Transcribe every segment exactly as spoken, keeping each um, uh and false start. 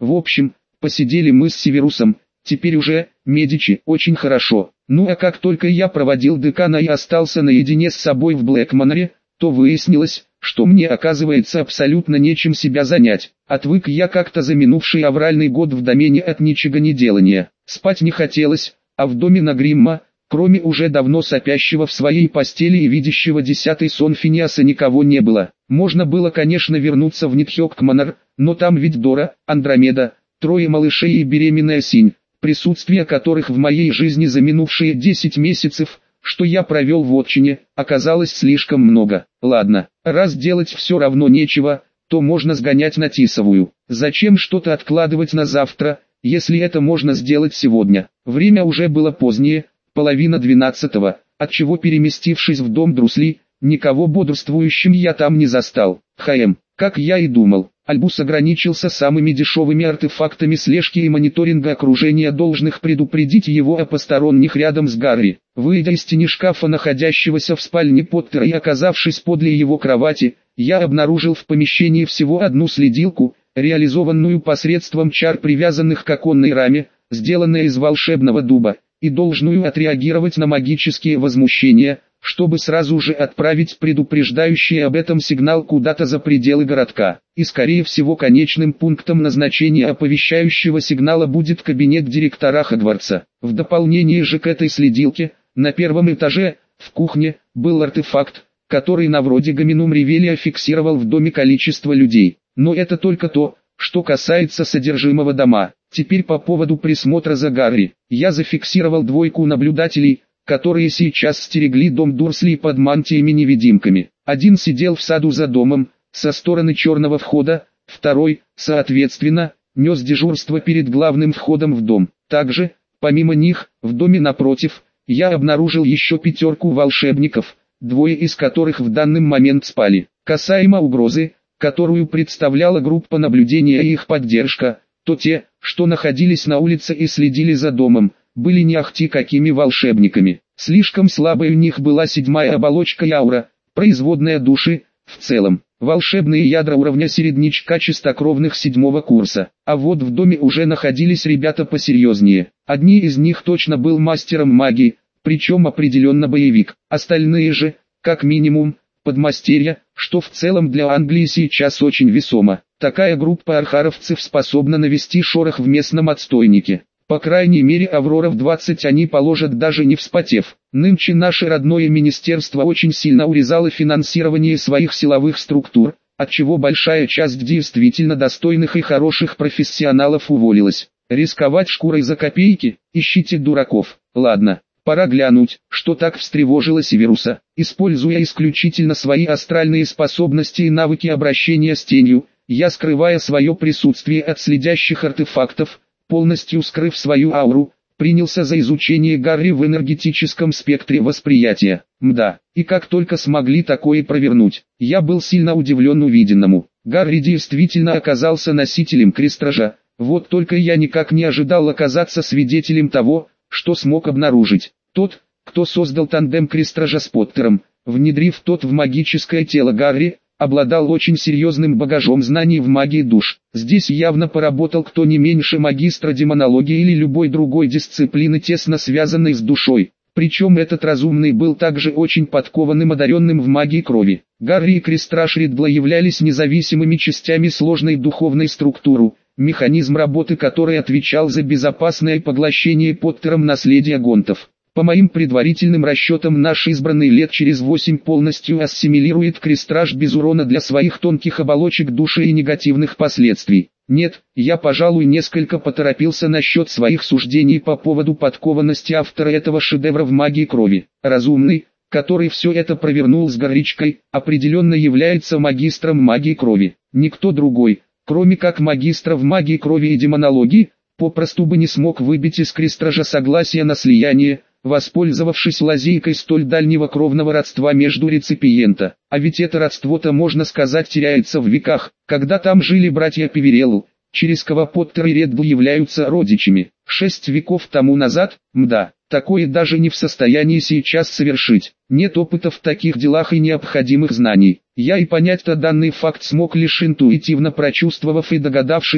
В общем, посидели мы с Северусом, теперь уже, Медичи, очень хорошо. Ну а как только я проводил декана и остался наедине с собой в Блэкманоре, то выяснилось, что мне оказывается абсолютно нечем себя занять. Отвык я как-то за минувший авральный год в домене от ничего не делания. Спать не хотелось, а в доме Нагримма, кроме уже давно сопящего в своей постели и видящего десятый сон Финиаса, никого не было. Можно было, конечно, вернуться в Нитхёкманор, но там ведь Дора, Андромеда, трое малышей и беременная Синь, присутствие которых в моей жизни за минувшие десять месяцев, что я провел в отчине, оказалось слишком много. Ладно, раз делать все равно нечего, то можно сгонять на Тисовую. Зачем что-то откладывать на завтра, если это можно сделать сегодня? Время уже было позднее, половина двенадцатого, отчего, переместившись в дом Друсли, никого бодрствующим я там не застал. Хм, как я и думал, Альбус ограничился самыми дешевыми артефактами слежки и мониторинга окружения, должных предупредить его о посторонних рядом с Гарри. Выйдя из тени шкафа, находящегося в спальне Поттера, и оказавшись подле его кровати, я обнаружил в помещении всего одну следилку, реализованную посредством чар, привязанных к оконной раме, сделанная из волшебного дуба, и должную отреагировать на магические возмущения, чтобы сразу же отправить предупреждающий об этом сигнал куда-то за пределы городка. И скорее всего конечным пунктом назначения оповещающего сигнала будет кабинет директора Хогвартса. В дополнение же к этой следилке, на первом этаже, в кухне, был артефакт, который на вроде Гоминум Ревелия фиксировал в доме количество людей. Но это только то, что касается содержимого дома. Теперь по поводу присмотра за Гарри. Я зафиксировал двойку наблюдателей, которые сейчас стерегли дом Дурсли под мантиями-невидимками. Один сидел в саду за домом, со стороны черного входа, второй, соответственно, нес дежурство перед главным входом в дом. Также, помимо них, в доме напротив, я обнаружил еще пятерку волшебников, двое из которых в данный момент спали. Касаемо угрозы, которую представляла группа наблюдения и их поддержка, то те, что находились на улице и следили за домом, были не ахти какими волшебниками. Слишком слабой у них была седьмая оболочка и аура, производная души, в целом. Волшебные ядра уровня середнячка чистокровных седьмого курса. А вот в доме уже находились ребята посерьезнее. Одни из них точно был мастером магии, причем определенно боевик. Остальные же, как минимум, подмастерья, что в целом для Англии сейчас очень весомо. Такая группа архаровцев способна навести шорох в местном отстойнике. По крайней мере Авроров двадцать они положат, даже не вспотев. Нынче наше родное министерство очень сильно урезало финансирование своих силовых структур, отчего большая часть действительно достойных и хороших профессионалов уволилась. Рисковать шкурой за копейки? Ищите дураков. Ладно, пора глянуть, что так встревожило Северуса. Используя исключительно свои астральные способности и навыки обращения с тенью, я, скрывая свое присутствие от следящих артефактов, полностью скрыв свою ауру, принялся за изучение Гарри в энергетическом спектре восприятия. Мда, и как только смогли такое провернуть, я был сильно удивлен увиденному. Гарри действительно оказался носителем крестража, вот только я никак не ожидал оказаться свидетелем того, что смог обнаружить. Тот, кто создал тандем крестража с Поттером, внедрив тот в магическое тело Гарри, обладал очень серьезным багажом знаний в магии душ. Здесь явно поработал кто не меньше магистра демонологии или любой другой дисциплины, тесно связанной с душой. Причем этот разумный был также очень подкованным, одаренным в магии крови. Гарри и Крестраж Риддла являлись независимыми частями сложной духовной структуры, механизм работы которой отвечал за безопасное поглощение Поттером наследия гонтов. По моим предварительным расчетам, наш избранный лет через восемь полностью ассимилирует Крестраж без урона для своих тонких оболочек души и негативных последствий. Нет, я, пожалуй, несколько поторопился насчет своих суждений по поводу подкованности автора этого шедевра в магии крови. Разумный, который все это провернул с горячкой, определенно является магистром магии крови. Никто другой, кроме как магистра в магии крови и демонологии, попросту бы не смог выбить из Крестража согласие на слияние, воспользовавшись лазейкой столь дальнего кровного родства между реципиента. А ведь это родство-то, можно сказать, теряется в веках, когда там жили братья Певерелл, через кого Поттер и Реддл являются родичами. Шесть веков тому назад, мда, такое даже не в состоянии сейчас совершить. Нет опыта в таких делах и необходимых знаний. Я и понять-то данный факт смог лишь интуитивно, прочувствовав и догадавшись,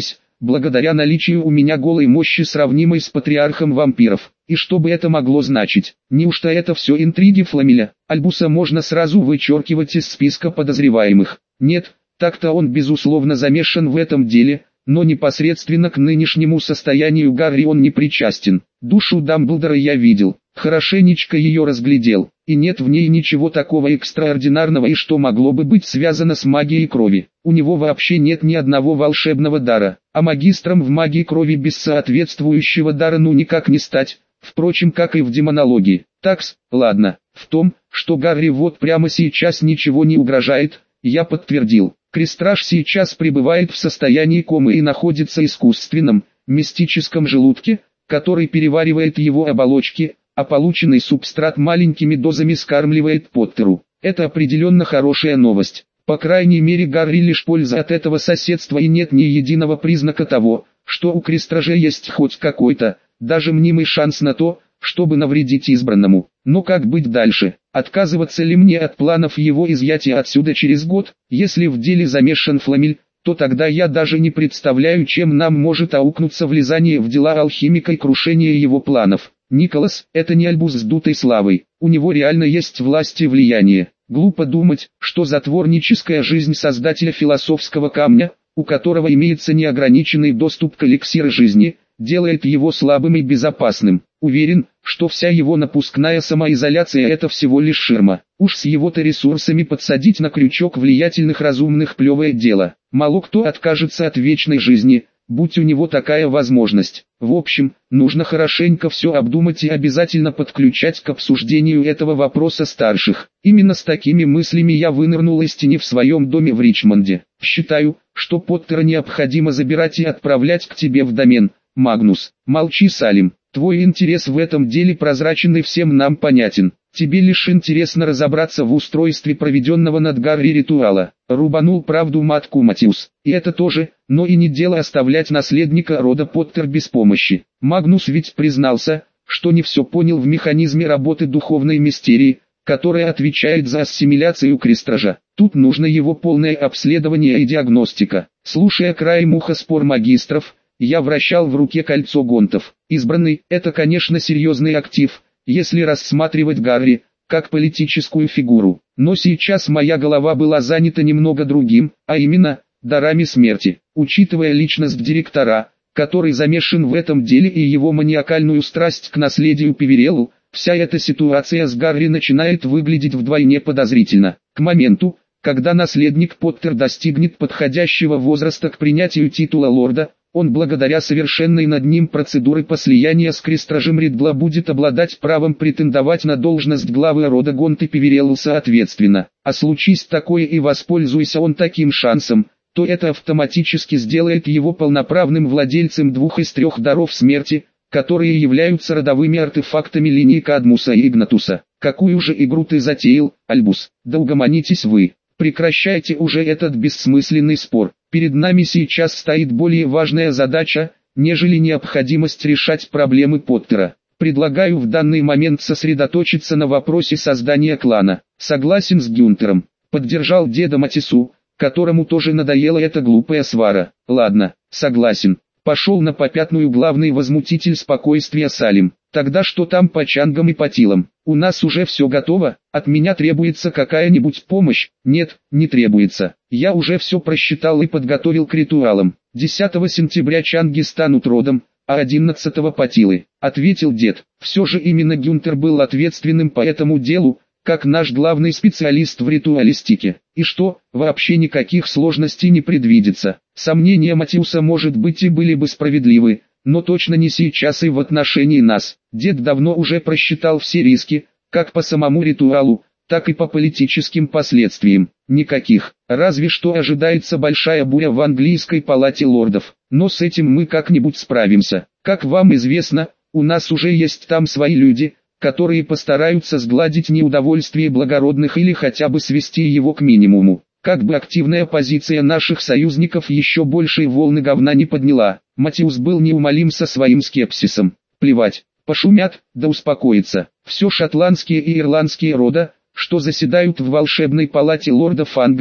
благодаря наличию у меня голой мощи, сравнимой с патриархом вампиров. И что бы это могло значить? Неужто это все интриги Фламеля? Альбуса можно сразу вычеркивать из списка подозреваемых. Нет, так-то он безусловно замешан в этом деле, но непосредственно к нынешнему состоянию Гарри он не причастен. Душу Дамблдора я видел, хорошенечко ее разглядел, и нет в ней ничего такого экстраординарного и что могло бы быть связано с магией крови. У него вообще нет ни одного волшебного дара, а магистром в магии крови без соответствующего дара ну никак не стать, впрочем как и в демонологии. Такс, ладно, в том, что Гарри вот прямо сейчас ничего не угрожает, я подтвердил. Крестраж сейчас пребывает в состоянии комы и находится в искусственном, мистическом желудке, который переваривает его оболочки, а полученный субстрат маленькими дозами скармливает Поттеру. Это определенно хорошая новость. По крайней мере Гарри лишь польза от этого соседства и нет ни единого признака того, что у Крестража есть хоть какой-то, даже мнимый шанс на то, чтобы навредить избранному. Но как быть дальше? Отказываться ли мне от планов его изъятия отсюда через год? Если в деле замешан Фламель, то тогда я даже не представляю, чем нам может аукнуться влезание в дела алхимика и крушение его планов. Николас, это не Альбус с дутой славой, у него реально есть власть и влияние. Глупо думать, что затворническая жизнь создателя философского камня, у которого имеется неограниченный доступ к эликсиру жизни, делает его слабым и безопасным. Уверен, что вся его напускная самоизоляция – это всего лишь ширма. Уж с его-то ресурсами подсадить на крючок влиятельных разумных плевое дело. Мало кто откажется от вечной жизни, будь у него такая возможность. В общем, нужно хорошенько все обдумать и обязательно подключать к обсуждению этого вопроса старших. Именно с такими мыслями я вынырнул из тени в своем доме в Ричмонде. Считаю, что Поттера необходимо забирать и отправлять к тебе в домен. Магнус, молчи, Салим. Твой интерес в этом деле прозрачен и всем нам понятен. Тебе лишь интересно разобраться в устройстве проведенного над Гарри ритуала. Рубанул правду матку Матиус. И это тоже, но и не дело оставлять наследника рода Поттер без помощи. Магнус ведь признался, что не все понял в механизме работы духовной мистерии, которая отвечает за ассимиляцию Крестража. Тут нужно его полное обследование и диагностика. Слушая краем уха спор магистров, я вращал в руке кольцо гонтов. Избранный – это, конечно, серьезный актив, если рассматривать Гарри как политическую фигуру. Но сейчас моя голова была занята немного другим, а именно, дарами смерти. Учитывая личность директора, который замешан в этом деле и его маниакальную страсть к наследию Певереллу, вся эта ситуация с Гарри начинает выглядеть вдвойне подозрительно. К моменту, когда наследник Поттер достигнет подходящего возраста к принятию титула лорда, он благодаря совершенной над ним процедуры по слиянию с Крестражем Ридгла будет обладать правом претендовать на должность главы рода Гонт и Певереллу соответственно. А случись такое и воспользуйся он таким шансом, то это автоматически сделает его полноправным владельцем двух из трех даров смерти, которые являются родовыми артефактами линии Кадмуса и Игнатуса. Какую же игру ты затеял, Альбус? Да угомонитесь вы. Прекращайте уже этот бессмысленный спор. Перед нами сейчас стоит более важная задача, нежели необходимость решать проблемы Поттера. Предлагаю в данный момент сосредоточиться на вопросе создания клана. Согласен с Гюнтером. Поддержал деда Матису, которому тоже надоела эта глупая свара. Ладно, согласен. Пошел на попятную главный возмутитель спокойствия Салим. Тогда что там по чангам и по тилам? У нас уже все готово, от меня требуется какая-нибудь помощь? Нет, не требуется. Я уже все просчитал и подготовил к ритуалам. десятого сентября чанги станут родом, а одиннадцатого патилы. Ответил дед. Все же именно Гюнтер был ответственным по этому делу, как наш главный специалист в ритуалистике. И что, вообще никаких сложностей не предвидится. Сомнения Матиуса может быть и были бы справедливы, но точно не сейчас и в отношении нас. Дед давно уже просчитал все риски, как по самому ритуалу, так и по политическим последствиям. Никаких, разве что ожидается большая буря в английской палате лордов. Но с этим мы как-нибудь справимся. Как вам известно, у нас уже есть там свои люди, которые постараются сгладить неудовольствие благородных или хотя бы свести его к минимуму. Как бы активная позиция наших союзников еще большей волны говна не подняла, Матиус был неумолим со своим скепсисом. Плевать, пошумят, да успокоятся. Все шотландские и ирландские рода, что заседают в волшебной палате лордов Англии,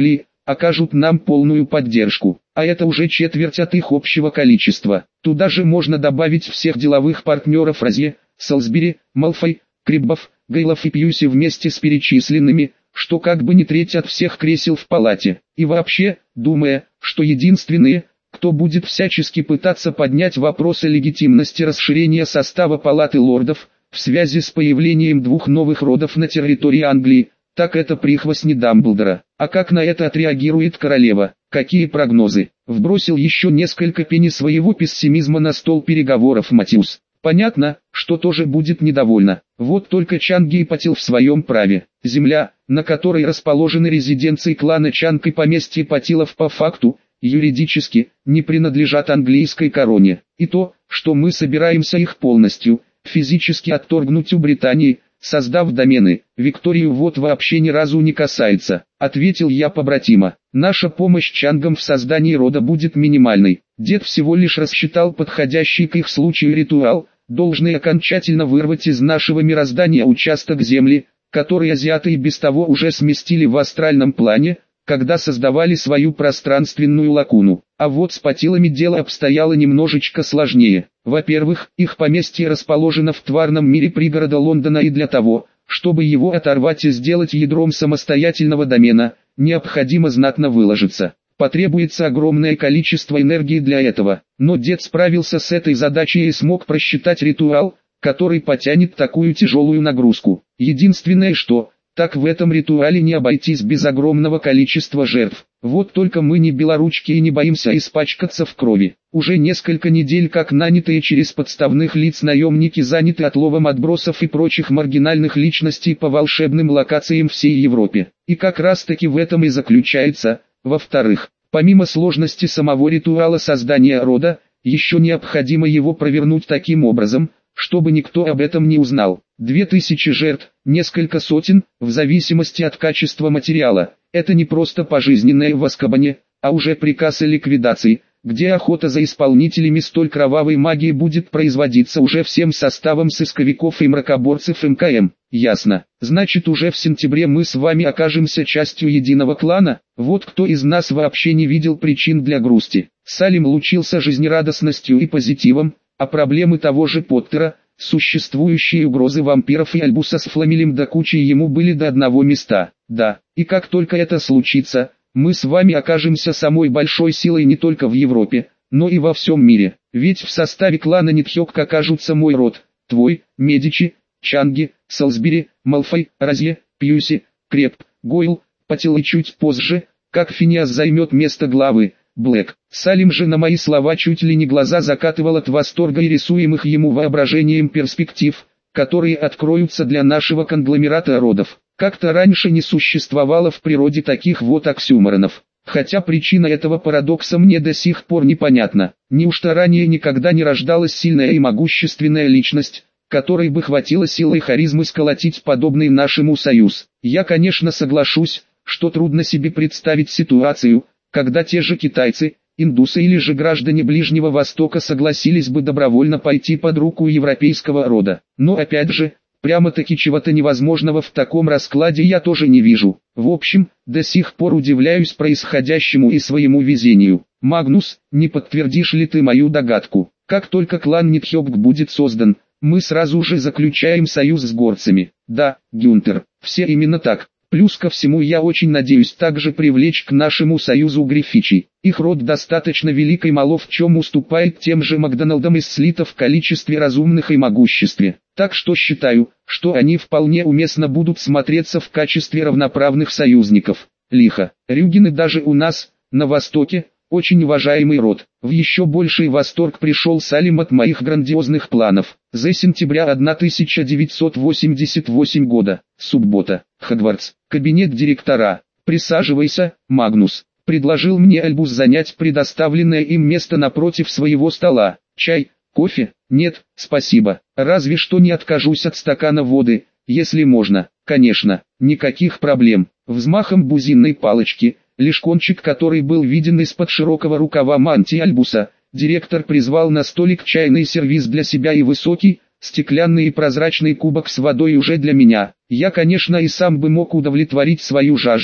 окажут нам полную поддержку, а это уже четверть от их общего количества. Туда же можно добавить всех деловых партнеров Розье, Солсбери, Малфой, Криббов, Гейлов и Пьюси вместе с перечисленными, что как бы не треть от всех кресел в палате. И вообще, думая, что единственные, кто будет всячески пытаться поднять вопрос о легитимности расширения состава палаты лордов, в связи с появлением двух новых родов на территории Англии, так это прихвостни Дамблдора. А как на это отреагирует королева? Какие прогнозы? Вбросил еще несколько пени своего пессимизма на стол переговоров Матиус. Понятно, что тоже будет недовольна. Вот только Чанги ипотил в своем праве. Земля, на которой расположены резиденции клана Чанг и поместье Патилов по факту, юридически, не принадлежат английской короне. И то, что мы собираемся их полностью, физически отторгнуть у Британии, создав домены, Викторию вот вообще ни разу не касается, ответил я побратимо. Наша помощь Чангам в создании рода будет минимальной. Дед всего лишь рассчитал подходящий к их случаю ритуал, должный окончательно вырвать из нашего мироздания участок земли, который азиаты и без того уже сместили в астральном плане, когда создавали свою пространственную лакуну. А вот с Патилами дело обстояло немножечко сложнее. Во-первых, их поместье расположено в тварном мире пригорода Лондона, и для того, чтобы его оторвать и сделать ядром самостоятельного домена, необходимо знатно выложиться. Потребуется огромное количество энергии для этого. Но дед справился с этой задачей и смог просчитать ритуал, который потянет такую тяжелую нагрузку. Единственное что, так в этом ритуале не обойтись без огромного количества жертв. Вот только мы не белоручки и не боимся испачкаться в крови. Уже несколько недель как нанятые через подставных лиц наемники заняты отловом отбросов и прочих маргинальных личностей по волшебным локациям всей Европе. И как раз таки в этом и заключается. Во-вторых, помимо сложности самого ритуала создания рода, еще необходимо его провернуть таким образом, чтобы никто об этом не узнал. Две тысячи жертв, несколько сотен, в зависимости от качества материала. Это не просто пожизненное в Азкабане, а уже приказ о ликвидации, где охота за исполнителями столь кровавой магии будет производиться уже всем составом сысковиков и мракоборцев эм ка эм. Ясно. Значит, уже в сентябре мы с вами окажемся частью единого клана. Вот кто из нас вообще не видел причин для грусти. Салим лучился жизнерадостностью и позитивом, а проблемы того же Поттера, существующие угрозы вампиров и Альбуса с Фламелем до кучи ему были до одного места. Да, и как только это случится, мы с вами окажемся самой большой силой не только в Европе, но и во всем мире. Ведь в составе клана Нитхёк окажутся мой род, твой, Медичи, Чанги, Солсбери, Малфой, Розье, Пьюси, Креб, Гойл, Патил, и чуть позже, как Финиас займет место главы, Блэк. Салим же на мои слова чуть ли не глаза закатывал от восторга и рисуемых ему воображением перспектив, которые откроются для нашего конгломерата родов. Как-то раньше не существовало в природе таких вот оксюморонов. Хотя причина этого парадокса мне до сих пор непонятна. Неужто ранее никогда не рождалась сильная и могущественная личность, которой бы хватило силы и харизмы сколотить подобный нашему союз? Я, конечно, соглашусь, что трудно себе представить ситуацию, когда те же китайцы, индусы или же граждане Ближнего Востока согласились бы добровольно пойти под руку европейского рода. Но опять же, прямо-таки чего-то невозможного в таком раскладе я тоже не вижу. В общем, до сих пор удивляюсь происходящему и своему везению. Магнус, не подтвердишь ли ты мою догадку? Как только клан Нитхёк будет создан, мы сразу же заключаем союз с горцами. Да, Гюнтер, все именно так. Плюс ко всему я очень надеюсь также привлечь к нашему союзу Гриффичей. Их род достаточно велик и мало в чем уступает тем же Макдоналдам из Слита в количестве разумных и могуществе. Так что считаю, что они вполне уместно будут смотреться в качестве равноправных союзников. Лихо. Рюгины даже у нас, на Востоке, очень уважаемый род. В еще больший восторг пришел Салим от моих грандиозных планов. За сентября тысяча девятьсот восемьдесят восьмого года. Суббота. Хогвартс. Кабинет директора. «Присаживайся, Магнус», — предложил мне Альбус занять предоставленное им место напротив своего стола. «Чай, кофе?» «Нет, спасибо. Разве что не откажусь от стакана воды, если можно». «Конечно, никаких проблем». Взмахом бузинной палочки, лишь кончик которой был виден из-под широкого рукава мантии Альбуса, директор призвал на столик чайный сервиз для себя и высокий, стеклянный и прозрачный кубок с водой уже для меня. Я, конечно, и сам бы мог удовлетворить свою жажду,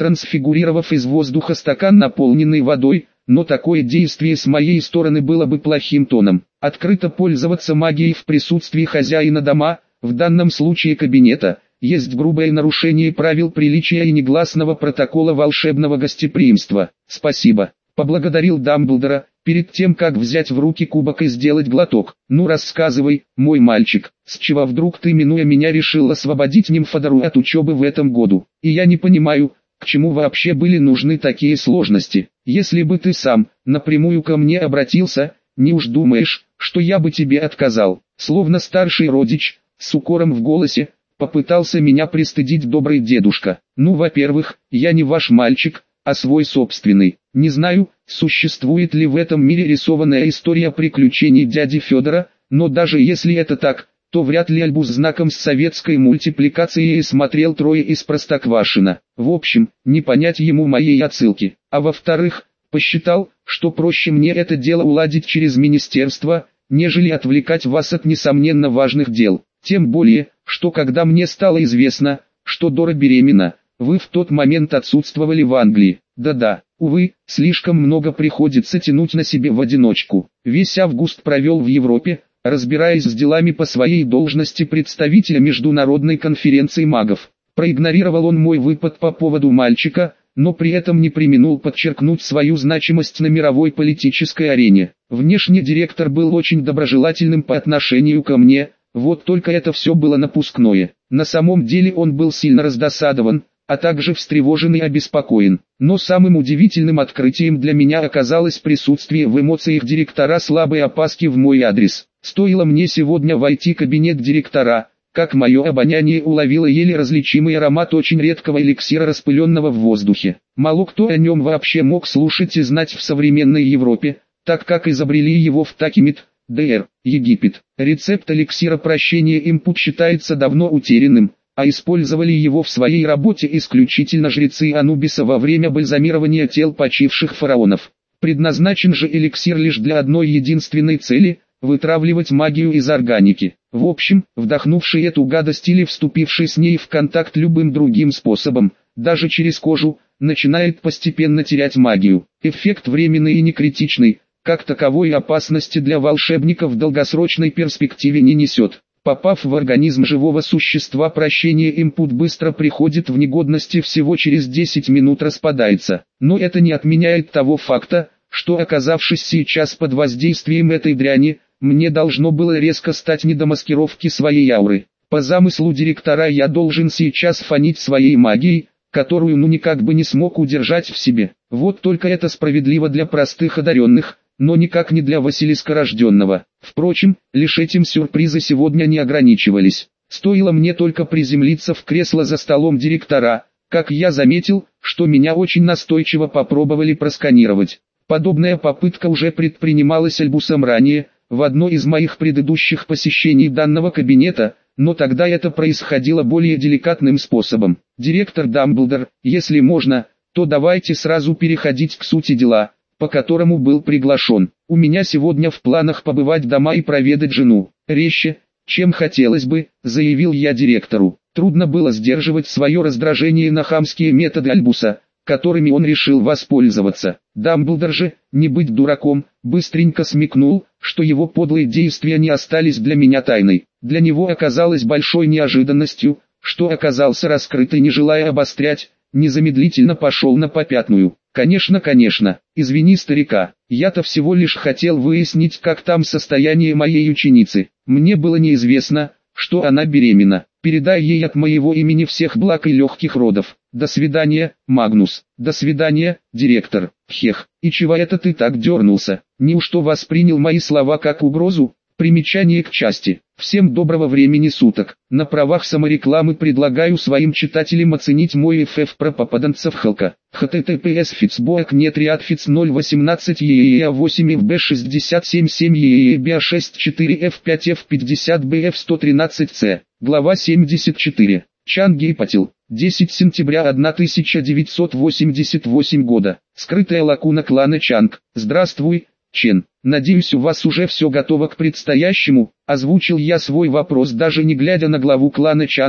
трансфигурировав из воздуха стакан, наполненный водой, но такое действие с моей стороны было бы плохим тоном. Открыто пользоваться магией в присутствии хозяина дома, в данном случае кабинета, есть грубое нарушение правил приличия и негласного протокола волшебного гостеприимства. Спасибо. Поблагодарил Дамблдора, перед тем как взять в руки кубок и сделать глоток. Ну рассказывай, мой мальчик, с чего вдруг ты, минуя меня, решил освободить Нимфодору от учебы в этом году? И я не понимаю, к чему вообще были нужны такие сложности. Если бы ты сам, напрямую ко мне обратился, не уж думаешь, что я бы тебе отказал? Словно старший родич, с укором в голосе, попытался меня пристыдить добрый дедушка. Ну, во-первых, я не ваш мальчик, а свой собственный. Не знаю, существует ли в этом мире рисованная история приключений дяди Федора, но даже если это так, то вряд ли Альбус знаком с советской мультипликацией смотрел «Трое из Простоквашино». В общем, не понять ему моей отсылки. А во-вторых, посчитал, что проще мне это дело уладить через министерство, нежели отвлекать вас от несомненно важных дел. Тем более, что когда мне стало известно, что Дора беременна, вы в тот момент отсутствовали в Англии. Да-да, увы, слишком много приходится тянуть на себе в одиночку. Весь август провел в Европе, разбираясь с делами по своей должности представителя Международной конференции магов. Проигнорировал он мой выпад по поводу мальчика, но при этом не преминул подчеркнуть свою значимость на мировой политической арене. Внешне директор был очень доброжелательным по отношению ко мне, вот только это все было напускное. На самом деле он был сильно раздосадован, а также встревожен и обеспокоен. Но самым удивительным открытием для меня оказалось присутствие в эмоциях директора слабой опаски в мой адрес. Стоило мне сегодня войти в кабинет директора, как мое обоняние уловило еле различимый аромат очень редкого эликсира, распыленного в воздухе. Мало кто о нем вообще мог слушать и знать в современной Европе, так как изобрели его в Такимит, ДР, Египет. Рецепт эликсира прощения Импут считается давно утерянным, а использовали его в своей работе исключительно жрецы Анубиса во время бальзамирования тел почивших фараонов. Предназначен же эликсир лишь для одной единственной цели – вытравливать магию из органики. В общем, вдохнувший эту гадость или вступивший с ней в контакт любым другим способом, даже через кожу, начинает постепенно терять магию. Эффект временный и не критичный, как таковой опасности для волшебника в долгосрочной перспективе не несет. Попав в организм живого существа, прощение Импут быстро приходит в негодность и всего через десять минут распадается. Но это не отменяет того факта, что, оказавшись сейчас под воздействием этой дряни, мне должно было резко стать не до маскировки своей ауры. По замыслу директора я должен сейчас фонить своей магией, которую ну никак бы не смог удержать в себе. Вот только это справедливо для простых одаренных, но никак не для Василиска рожденного. Впрочем, лишь этим сюрпризы сегодня не ограничивались. Стоило мне только приземлиться в кресло за столом директора, как я заметил, что меня очень настойчиво попробовали просканировать. Подобная попытка уже предпринималась Альбусом ранее, в одно из моих предыдущих посещений данного кабинета, но тогда это происходило более деликатным способом. Директор Дамблдор, если можно, то давайте сразу переходить к сути дела, по которому был приглашен. У меня сегодня в планах побывать дома и проведать жену. Резче, чем хотелось бы, заявил я директору. Трудно было сдерживать свое раздражение на хамские методы Альбуса, которыми он решил воспользоваться. Дамблдор же, не быть дураком, быстренько смекнул, что его подлые действия не остались для меня тайной. Для него оказалось большой неожиданностью, что оказался раскрыт и, не желая обострять, незамедлительно пошел на попятную. «Конечно, конечно, извини старика, я-то всего лишь хотел выяснить, как там состояние моей ученицы. Мне было неизвестно, что она беременна. Передай ей от моего имени всех благ и легких родов. До свидания, Магнус. До свидания, директор. Хех, и чего это ты так дернулся? Неужто воспринял мои слова как угрозу?» Примечание к части. Всем доброго времени суток. На правах саморекламы предлагаю своим читателям оценить мой эф про попаданцев Халка. https фицбоак нет риадфиц ноль восемнадцать ееа восемь эф бэ шестьдесят семь семь ееа шесть четыре эф пять эф пятьдесят бэ эф сто тринадцать цэ. Глава семьдесят четыре. Чангей Патил. десятое сентября тысяча девятьсот восемьдесят восьмого года. Скрытая лакуна клана Чанг. Здравствуй, Чен. Надеюсь, у вас уже все готово к предстоящему, озвучил я свой вопрос, даже не глядя на главу клана Чанг,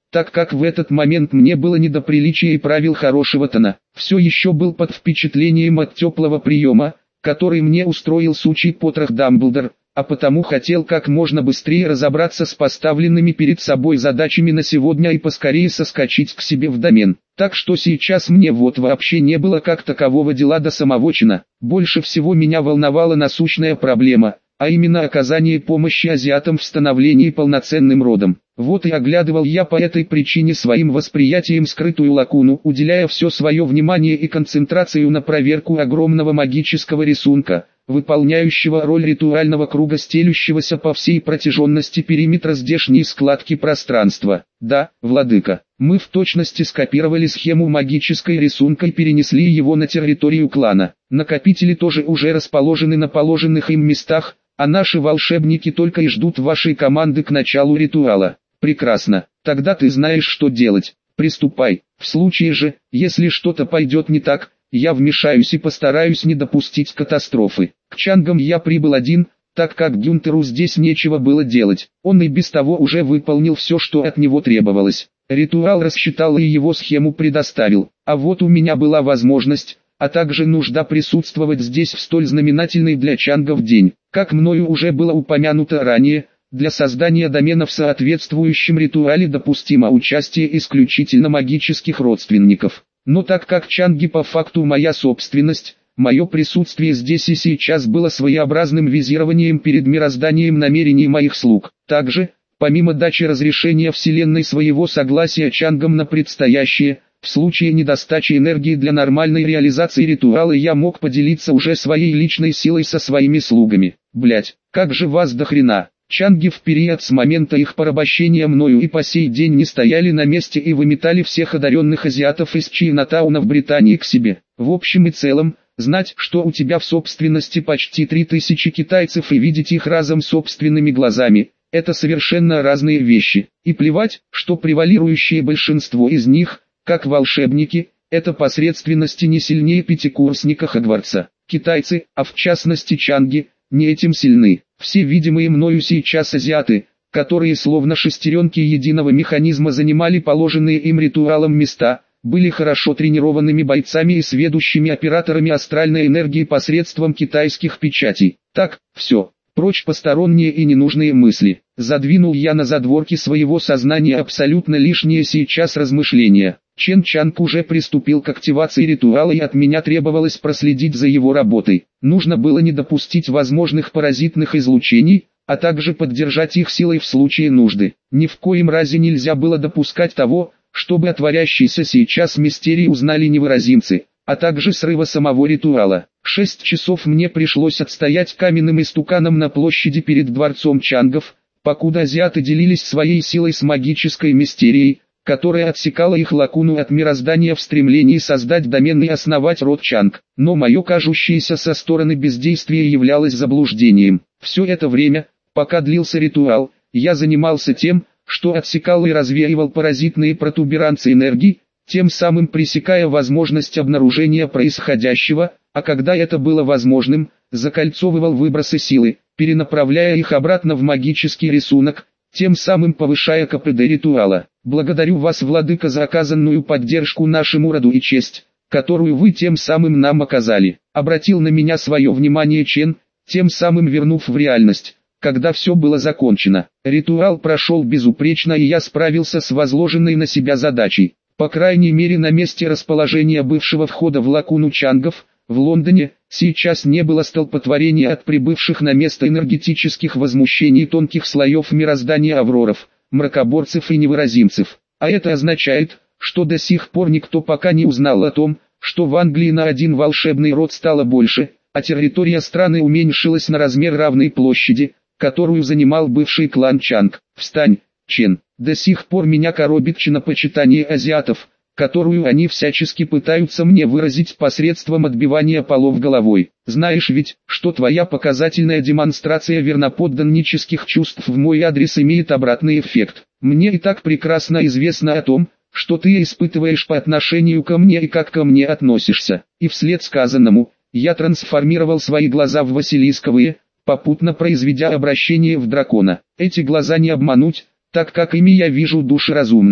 так как в этот момент мне было не до приличия и правил хорошего тона. Все еще был под впечатлением от теплого приема, который мне устроил сучий потрох Дамблдор, а потому хотел как можно быстрее разобраться с поставленными перед собой задачами на сегодня и поскорее соскочить к себе в домен. Так что сейчас мне вот вообще не было как такового дела до самого чина. Больше всего меня волновала насущная проблема, а именно оказание помощи азиатам в становлении полноценным родом. Вот и оглядывал я по этой причине своим восприятием скрытую лакуну, уделяя все свое внимание и концентрацию на проверку огромного магического рисунка, выполняющего роль ритуального круга, стелющегося по всей протяженности периметра здешней складки пространства. Да, владыка, мы в точности скопировали схему магической рисунка и перенесли его на территорию клана. Накопители тоже уже расположены на положенных им местах, а наши волшебники только и ждут вашей команды к началу ритуала. Прекрасно, тогда ты знаешь, что делать. Приступай. В случае же, если что-то пойдет не так, я вмешаюсь и постараюсь не допустить катастрофы. К Чангам я прибыл один, так как Гюнтеру здесь нечего было делать. Он и без того уже выполнил все, что от него требовалось. Ритуал рассчитал и его схему предоставил. А вот у меня была возможность, а также нужда присутствовать здесь в столь знаменательный для Чангов день. Как мною уже было упомянуто ранее, для создания домена в соответствующем ритуале допустимо участие исключительно магических родственников. Но так как Чанги по факту моя собственность, мое присутствие здесь и сейчас было своеобразным визированием перед мирозданием намерений моих слуг. Также, помимо дачи разрешения Вселенной своего согласия Чангам на предстоящее, в случае недостачи энергии для нормальной реализации ритуала, я мог поделиться уже своей личной силой со своими слугами. Блять, как же вас до хрена! Чанги в период с момента их порабощения мною и по сей день не стояли на месте и выметали всех одаренных азиатов из Чайнатауна в Британии к себе. В общем и целом, знать, что у тебя в собственности почти три тысячи китайцев и видеть их разом собственными глазами, это совершенно разные вещи. И плевать, что превалирующее большинство из них, как волшебники, это посредственности не сильнее пятикурсника Хогвартса. Китайцы, а в частности Чанги, не этим сильны. Все видимые мною сейчас азиаты, которые словно шестеренки единого механизма занимали положенные им ритуалом места, были хорошо тренированными бойцами и сведущими операторами астральной энергии посредством китайских печатей. Так, все, прочь посторонние и ненужные мысли. Задвинул я на задворки своего сознания абсолютно лишние сейчас размышления. Чен Чанг уже приступил к активации ритуала, и от меня требовалось проследить за его работой. Нужно было не допустить возможных паразитных излучений, а также поддержать их силой в случае нужды. Ни в коем разе нельзя было допускать того, чтобы о творящейся сейчас мистерии узнали невыразимцы, а также срыва самого ритуала. Шесть часов мне пришлось отстоять каменным истуканом на площади перед дворцом Чангов, покуда азиаты делились своей силой с магической мистерией, которая отсекала их лакуну от мироздания в стремлении создать домен и основать род Чанг. Но мое кажущееся со стороны бездействие являлось заблуждением. Все это время, пока длился ритуал, я занимался тем, что отсекал и развеивал паразитные протуберанцы энергии, тем самым пресекая возможность обнаружения происходящего, а когда это было возможным, закольцовывал выбросы силы, перенаправляя их обратно в магический рисунок, тем самым повышая КПД ритуала. Благодарю вас, владыка, за оказанную поддержку нашему роду и честь, которую вы тем самым нам оказали. Обратил на меня свое внимание Чен, тем самым вернув в реальность. Когда все было закончено, ритуал прошел безупречно, и я справился с возложенной на себя задачей. По крайней мере, на месте расположения бывшего входа в лакуну Чангов, в Лондоне, сейчас не было столпотворения от прибывших на место энергетических возмущений тонких слоев мироздания авроров, мракоборцев и невыразимцев. А это означает, что до сих пор никто пока не узнал о том, что в Англии на один волшебный род стало больше, а территория страны уменьшилась на размер равной площади, которую занимал бывший клан Чанг. Встань, Чен, до сих пор меня коробит чинопочитание азиатов, которую они всячески пытаются мне выразить посредством отбивания полов головой. Знаешь ведь, что твоя показательная демонстрация верноподданнических чувств в мой адрес имеет обратный эффект. Мне и так прекрасно известно о том, что ты испытываешь по отношению ко мне и как ко мне относишься. И вслед сказанному, я трансформировал свои глаза в василисковые, попутно произведя обращение в дракона. Эти глаза не обмануть, так как ими я вижу души разумных.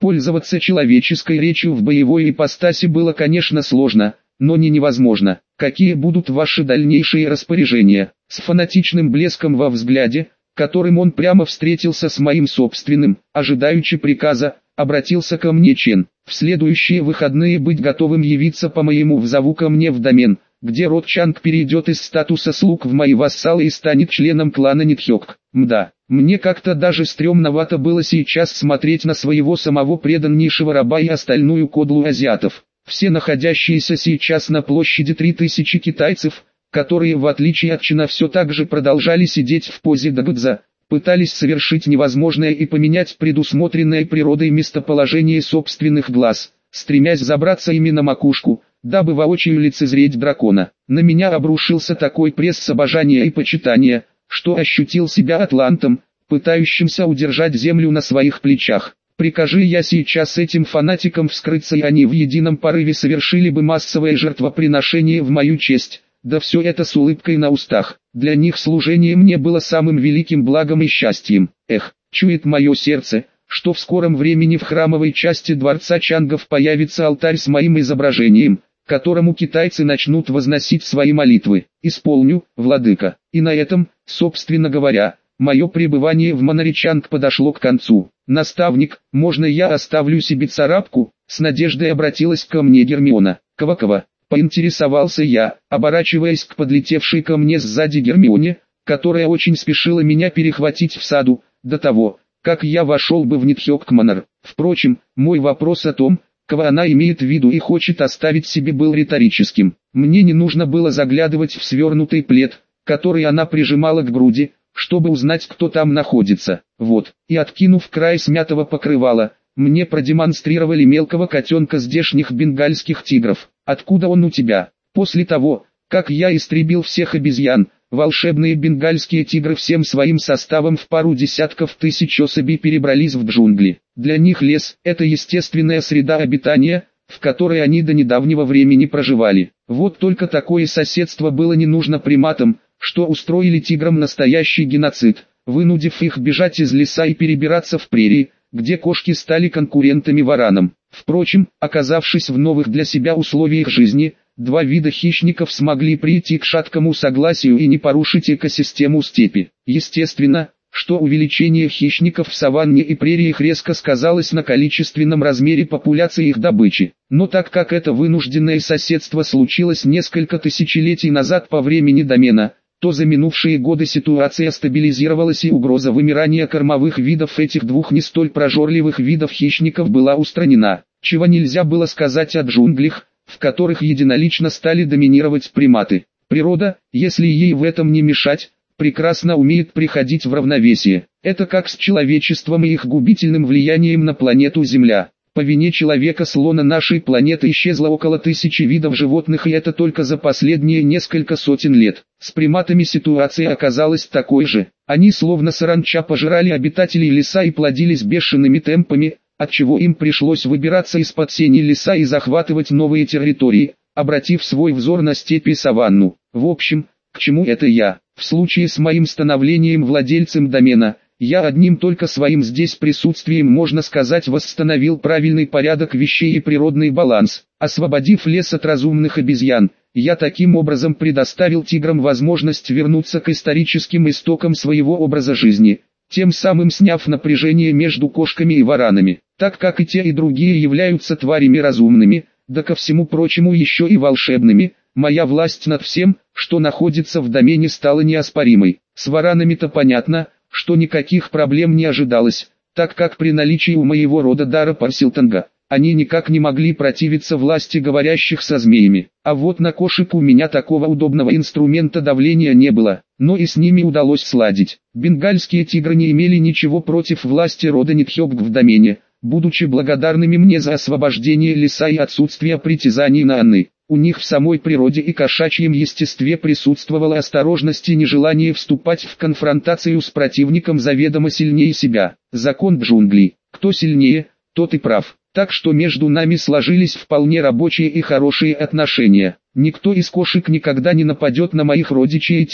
Пользоваться человеческой речью в боевой ипостаси было, конечно, сложно, но не невозможно. Какие будут ваши дальнейшие распоряжения? С фанатичным блеском во взгляде, которым он прямо встретился с моим собственным, ожидаючи приказа, обратился ко мне Чен. В следующие выходные быть готовым явиться по моему взову ко мне в домен, где род Чанг перейдет из статуса слуг в мои вассалы и станет членом клана Нитхёк. Мда, мне как-то даже стрёмновато было сейчас смотреть на своего самого преданнейшего раба и остальную кодлу азиатов. Все находящиеся сейчас на площади три тысячи китайцев, которые в отличие от Чена все так же продолжали сидеть в позе дагудза, пытались совершить невозможное и поменять предусмотренное природой местоположение собственных глаз, стремясь забраться ими на макушку, дабы воочию лицезреть дракона. На меня обрушился такой пресс обожания и почитания, что ощутил себя атлантом, пытающимся удержать землю на своих плечах. Прикажи я сейчас этим фанатикам вскрыться, и они в едином порыве совершили бы массовое жертвоприношение в мою честь. Да все это с улыбкой на устах. Для них служение мне было самым великим благом и счастьем. Эх, чует мое сердце, что в скором времени в храмовой части дворца Чангов появится алтарь с моим изображением, к которому китайцы начнут возносить свои молитвы. Исполню, владыка. И на этом, собственно говоря, мое пребывание в Манаре Чанг подошло к концу. Наставник, можно я оставлю себе царапку? С надеждой обратилась ко мне Гермиона. Ква-ква. Поинтересовался я, оборачиваясь к подлетевшей ко мне сзади Гермионе, которая очень спешила меня перехватить в саду, до того, как я вошел бы в Нитхёк Манор. Впрочем, мой вопрос о том, кого она имеет в виду и хочет оставить себе, был риторическим. Мне не нужно было заглядывать в свернутый плед, который она прижимала к груди, чтобы узнать, кто там находится. Вот, и откинув край смятого покрывала, мне продемонстрировали мелкого котенка здешних бенгальских тигров. Откуда он у тебя? После того, как я истребил всех обезьян, волшебные бенгальские тигры всем своим составом в пару десятков тысяч особей перебрались в джунгли. Для них лес – это естественная среда обитания, в которой они до недавнего времени проживали. Вот только такое соседство было не нужно приматам, что устроили тиграм настоящий геноцид, вынудив их бежать из леса и перебираться в прерии, где кошки стали конкурентами варанам. Впрочем, оказавшись в новых для себя условиях жизни, два вида хищников смогли прийти к шаткому согласию и не порушить экосистему степи. Естественно, что увеличение хищников в саванне и прериях резко сказалось на количественном размере популяции их добычи. Но так как это вынужденное соседство случилось несколько тысячелетий назад по времени домена, то за минувшие годы ситуация стабилизировалась и угроза вымирания кормовых видов этих двух не столь прожорливых видов хищников была устранена, чего нельзя было сказать о джунглях, в которых единолично стали доминировать приматы. Природа, если ей в этом не мешать, прекрасно умеет приходить в равновесие. Это как с человечеством и их губительным влиянием на планету Земля. По вине человека-слона нашей планеты исчезло около тысячи видов животных, и это только за последние несколько сотен лет. С приматами ситуация оказалась такой же. Они словно саранча пожирали обитателей леса и плодились бешеными темпами, отчего им пришлось выбираться из-под сени леса и захватывать новые территории, обратив свой взор на степи и саванну. В общем, к чему это я? В случае с моим становлением владельцем домена, я одним только своим здесь присутствием, можно сказать, восстановил правильный порядок вещей и природный баланс. Освободив лес от разумных обезьян, я таким образом предоставил тиграм возможность вернуться к историческим истокам своего образа жизни, тем самым сняв напряжение между кошками и варанами. Так как и те и другие являются тварями разумными, да ко всему прочему еще и волшебными, моя власть над всем, что находится в домене, стала неоспоримой. С варанами-то понятно, что никаких проблем не ожидалось, так как при наличии у моего рода дара Парсилтанга, они никак не могли противиться власти говорящих со змеями. А вот на кошек у меня такого удобного инструмента давления не было, но и с ними удалось сладить. Бенгальские тигры не имели ничего против власти рода Нитхёк в домене, будучи благодарными мне за освобождение леса и отсутствие притязаний на Анны. У них в самой природе и кошачьем естестве присутствовала осторожность и нежелание вступать в конфронтацию с противником заведомо сильнее себя. Закон джунглей. Кто сильнее, тот и прав. Так что между нами сложились вполне рабочие и хорошие отношения. Никто из кошек никогда не нападет на моих родичей и тех,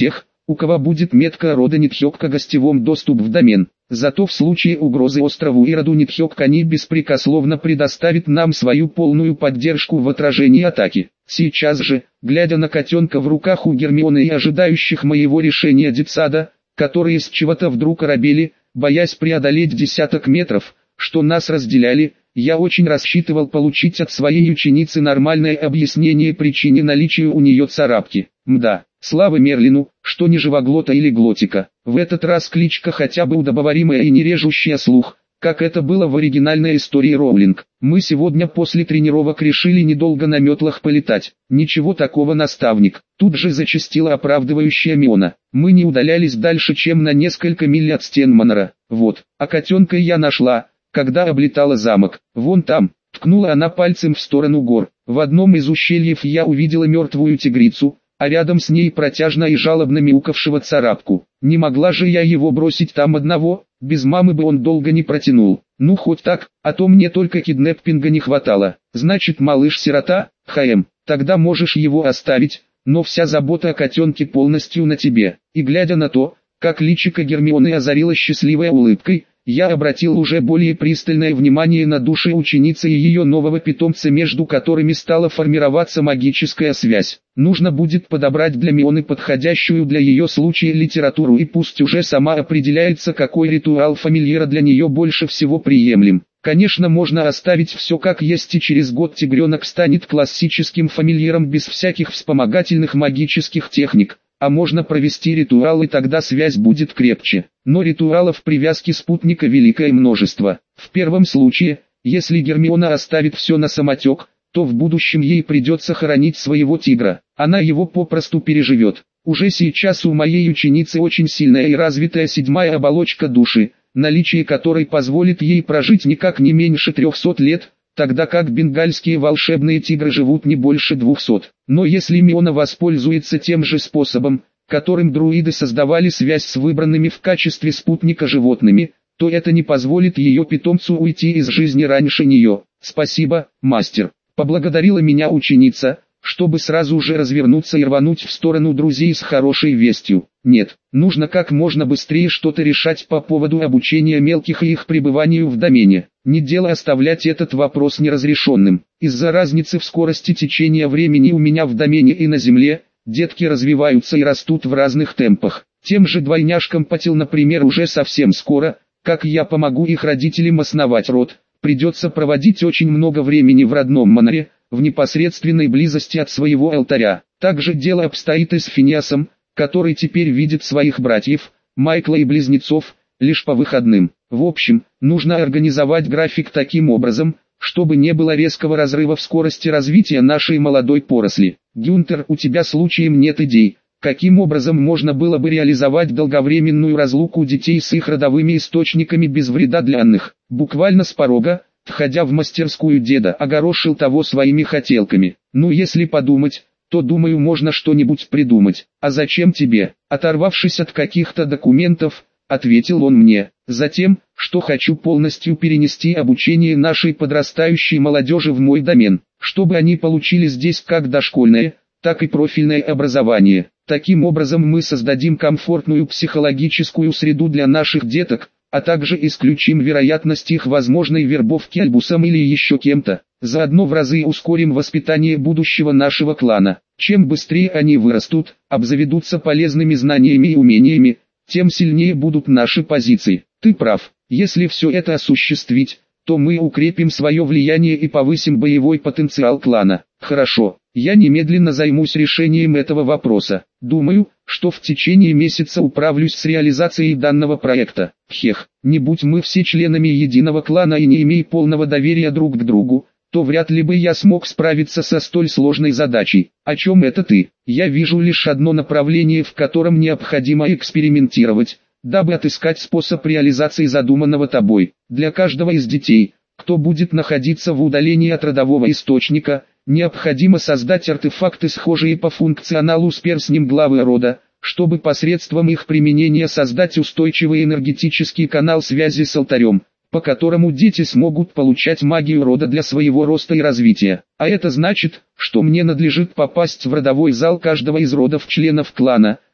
у кого будет метка рода Нитхёкка гостевом доступ в домен. Зато в случае угрозы острову и роду Нитхёкка они беспрекословно предоставит нам свою полную поддержку в отражении атаки. Сейчас же, глядя на котенка в руках у Гермионы и ожидающих моего решения детсада, которые с чего-то вдруг оробели, боясь преодолеть десяток метров, что нас разделяли, я очень рассчитывал получить от своей ученицы нормальное объяснение причине наличия у нее царапки. Мда, слава Мерлину, что не живоглота или глотика. В этот раз кличка хотя бы удобоваримая и не режущая слух, как это было в оригинальной истории Роулинг. Мы сегодня после тренировок решили недолго на метлах полетать. Ничего такого, наставник. Тут же зачастила оправдывающая Миона. Мы не удалялись дальше, чем на несколько миль от стен Манора. Вот, а котенка я нашла, когда облетала замок. Вон там, ткнула она пальцем в сторону гор. В одном из ущельев я увидела мертвую тигрицу, а рядом с ней протяжно и жалобно мяукавшего царапку. Не могла же я его бросить там одного, без мамы бы он долго не протянул. Ну хоть так, а то мне только киднеппинга не хватало. Значит, малыш-сирота, ХМ, тогда можешь его оставить, но вся забота о котенке полностью на тебе. И глядя на то, как личико Гермионы озарило счастливой улыбкой, я обратил уже более пристальное внимание на души ученицы и ее нового питомца, между которыми стала формироваться магическая связь. Нужно будет подобрать для Мионы подходящую для ее случая литературу, и пусть уже сама определяется, какой ритуал фамильяра для нее больше всего приемлем. Конечно, можно оставить все как есть, и через год тигренок станет классическим фамильяром без всяких вспомогательных магических техник. А можно провести ритуал, и тогда связь будет крепче. Но ритуалов привязки спутника великое множество. В первом случае, если Гермиона оставит все на самотек, то в будущем ей придется хоронить своего тигра. Она его попросту переживет. Уже сейчас у моей ученицы очень сильная и развитая седьмая оболочка души, наличие которой позволит ей прожить никак не меньше трехсот лет, тогда как бенгальские волшебные тигры живут не больше двухсот. Но если Миона воспользуется тем же способом, которым друиды создавали связь с выбранными в качестве спутника животными, то это не позволит ее питомцу уйти из жизни раньше нее. «Спасибо, мастер», — поблагодарила меня ученица, чтобы сразу же развернуться и рвануть в сторону друзей с хорошей вестью. Нет, нужно как можно быстрее что-то решать по поводу обучения мелких и их пребыванию в домене. Не дело оставлять этот вопрос неразрешенным. Из-за разницы в скорости течения времени у меня в домене и на земле, детки развиваются и растут в разных темпах. Тем же двойняшкам Патил, например, уже совсем скоро, как я помогу их родителям основать род, придется проводить очень много времени в родном Маноре, в непосредственной близости от своего алтаря. Также дело обстоит и с Финиасом, который теперь видит своих братьев, Майкла и близнецов, лишь по выходным. В общем, нужно организовать график таким образом, чтобы не было резкого разрыва в скорости развития нашей молодой поросли. Гюнтер, у тебя случаем нет идей, каким образом можно было бы реализовать долговременную разлуку детей с их родовыми источниками без вреда для них? Буквально с порога, входя в мастерскую, деда огорошил того своими хотелками. Ну, если подумать, то, думаю, можно что-нибудь придумать. А зачем тебе? Оторвавшись от каких-то документов, ответил он мне. Затем, что хочу полностью перенести обучение нашей подрастающей молодежи в мой домен, чтобы они получили здесь как дошкольное, так и профильное образование. Таким образом мы создадим комфортную психологическую среду для наших деток, а также исключим вероятность их возможной вербовки Альбусом или еще кем-то. Заодно в разы ускорим воспитание будущего нашего клана. Чем быстрее они вырастут, обзаведутся полезными знаниями и умениями, тем сильнее будут наши позиции. Ты прав, если все это осуществить, то мы укрепим свое влияние и повысим боевой потенциал клана. Хорошо, я немедленно займусь решением этого вопроса. Думаю, что в течение месяца управлюсь с реализацией данного проекта. Хех, не будь мы все членами единого клана и не имея полного доверия друг к другу, то вряд ли бы я смог справиться со столь сложной задачей. О чем это ты? Я вижу лишь одно направление, в котором необходимо экспериментировать, дабы отыскать способ реализации задуманного тобой. Для каждого из детей, кто будет находиться в удалении от родового источника, необходимо создать артефакты, схожие по функционалу с перстнем главы рода, чтобы посредством их применения создать устойчивый энергетический канал связи с алтарем, по которому дети смогут получать магию рода для своего роста и развития. А это значит, что мне надлежит попасть в родовой зал каждого из родов членов клана,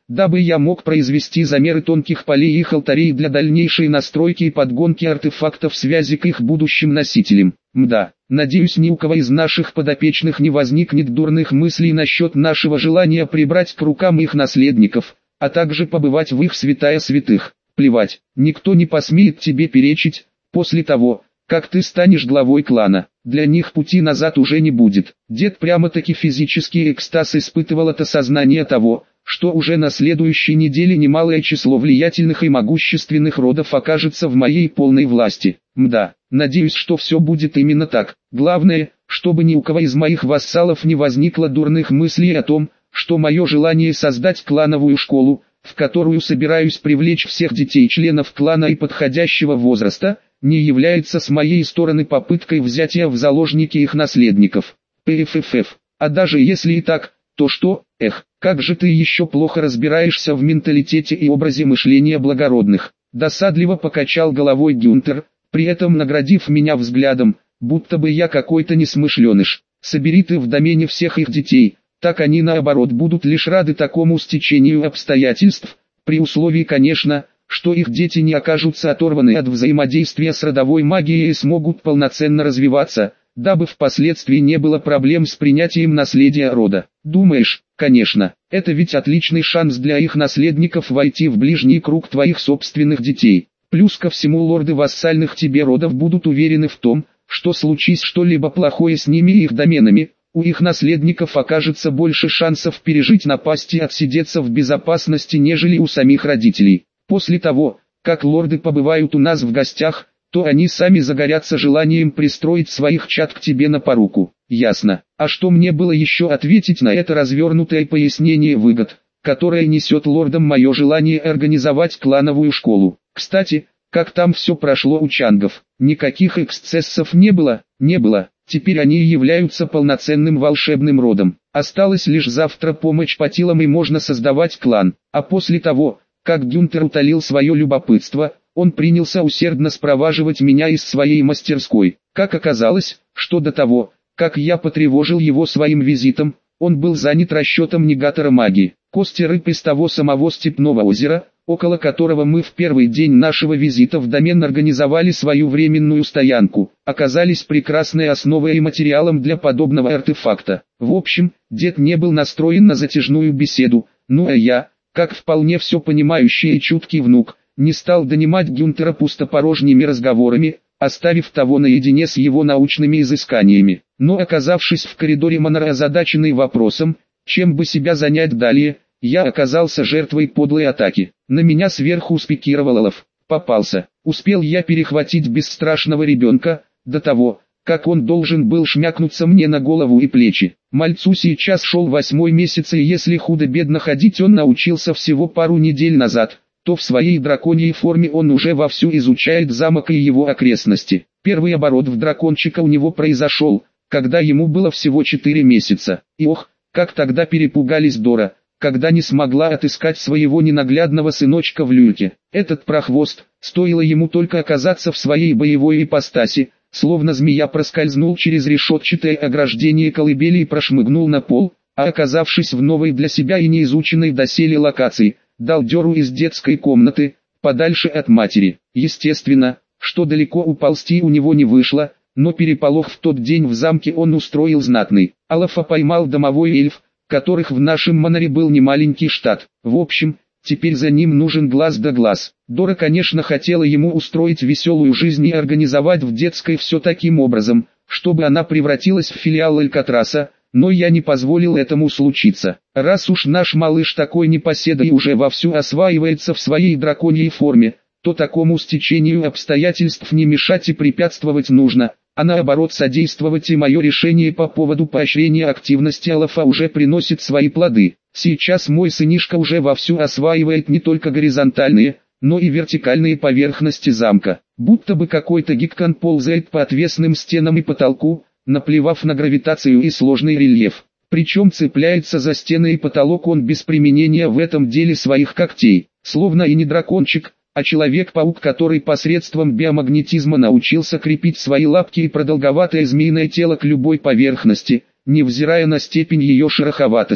дабы я мог произвести замеры тонких полей их алтарей для дальнейшей настройки и подгонки артефактов связи к их будущим носителям. Мда, надеюсь, ни у кого из наших подопечных не возникнет дурных мыслей насчет нашего желания прибрать к рукам их наследников, а также побывать в их святая святых. Плевать, никто не посмеет тебе перечить, после того, как ты станешь главой клана. Для них пути назад уже не будет. Дед прямо-таки физический экстаз испытывал от осознания того, что уже на следующей неделе немалое число влиятельных и могущественных родов окажется в моей полной власти. Мда, надеюсь, что все будет именно так. Главное, чтобы ни у кого из моих вассалов не возникло дурных мыслей о том, что мое желание создать клановую школу, в которую собираюсь привлечь всех детей-членов клана и подходящего возраста, не является с моей стороны попыткой взятия в заложники их наследников. ПФФ. А даже если и так, то что, эх, как же ты еще плохо разбираешься в менталитете и образе мышления благородных. Досадливо покачал головой Гюнтер, при этом наградив меня взглядом, будто бы я какой-то несмышленыш. Собери ты в домене всех их детей, так они наоборот будут лишь рады такому стечению обстоятельств, при условии, конечно, что их дети не окажутся оторваны от взаимодействия с родовой магией и смогут полноценно развиваться, дабы впоследствии не было проблем с принятием наследия рода. Думаешь, конечно, это ведь отличный шанс для их наследников войти в ближний круг твоих собственных детей. Плюс ко всему лорды вассальных тебе родов будут уверены в том, что случись что-либо плохое с ними и их доменами, у их наследников окажется больше шансов пережить напасть и отсидеться в безопасности, нежели у самих родителей. После того, как лорды побывают у нас в гостях, то они сами загорятся желанием пристроить своих чад к тебе на поруку. Ясно. А что мне было еще ответить на это развернутое пояснение выгод, которое несет лордам мое желание организовать клановую школу? Кстати, как там все прошло у чангов? Никаких эксцессов не было? Не было. Теперь они являются полноценным волшебным родом. Осталось лишь завтра помочь Патилам и можно создавать клан. А после того, как Гюнтер утолил свое любопытство, он принялся усердно спроваживать меня из своей мастерской. Как оказалось, что до того, как я потревожил его своим визитом, он был занят расчетом негатора магии. Кости рыб из того самого степного озера, около которого мы в первый день нашего визита в домен организовали свою временную стоянку, оказались прекрасной основой и материалом для подобного артефакта. В общем, дед не был настроен на затяжную беседу, ну а я, как вполне все понимающий и чуткий внук, не стал донимать Гюнтера пустопорожними разговорами, оставив того наедине с его научными изысканиями. Но оказавшись в коридоре Монора озадаченный вопросом, чем бы себя занять далее, я оказался жертвой подлой атаки. На меня сверху спикировал Олаф. Попался. Успел я перехватить бесстрашного ребенка, до того, как он должен был шмякнуться мне на голову и плечи. Мальцу сейчас шел восьмой месяц, и если худо-бедно ходить он научился всего пару недель назад, то в своей драконьей форме он уже вовсю изучает замок и его окрестности. Первый оборот в дракончика у него произошел, когда ему было всего четыре месяца. И ох, как тогда перепугались Дора, когда не смогла отыскать своего ненаглядного сыночка в люльке. Этот прохвост, стоило ему только оказаться в своей боевой ипостаси, словно змея проскользнул через решетчатое ограждение колыбели и прошмыгнул на пол, а оказавшись в новой для себя и неизученной доселе локации, дал дёру из детской комнаты, подальше от матери. Естественно, что далеко уползти у него не вышло, но переполох в тот день в замке он устроил знатный. Олафа поймал домовой эльф, которых в нашем Моноре был немаленький штат. В общем, теперь за ним нужен глаз да глаз. Дора, конечно, хотела ему устроить веселую жизнь и организовать в детской все таким образом, чтобы она превратилась в филиал Алькатраса, но я не позволил этому случиться. Раз уж наш малыш такой непоседа и уже вовсю осваивается в своей драконьей форме, то такому стечению обстоятельств не мешать и препятствовать нужно, а наоборот содействовать, и мое решение по поводу поощрения активности Олафа уже приносит свои плоды. Сейчас мой сынишка уже вовсю осваивает не только горизонтальные, но и вертикальные поверхности замка. Будто бы какой-то гиккан ползает по отвесным стенам и потолку, наплевав на гравитацию и сложный рельеф. Причем цепляется за стены и потолок он без применения в этом деле своих когтей. Словно и не дракончик, а человек-паук, который посредством биомагнетизма научился крепить свои лапки и продолговатое змеиное тело к любой поверхности, невзирая на степень ее шероховатости.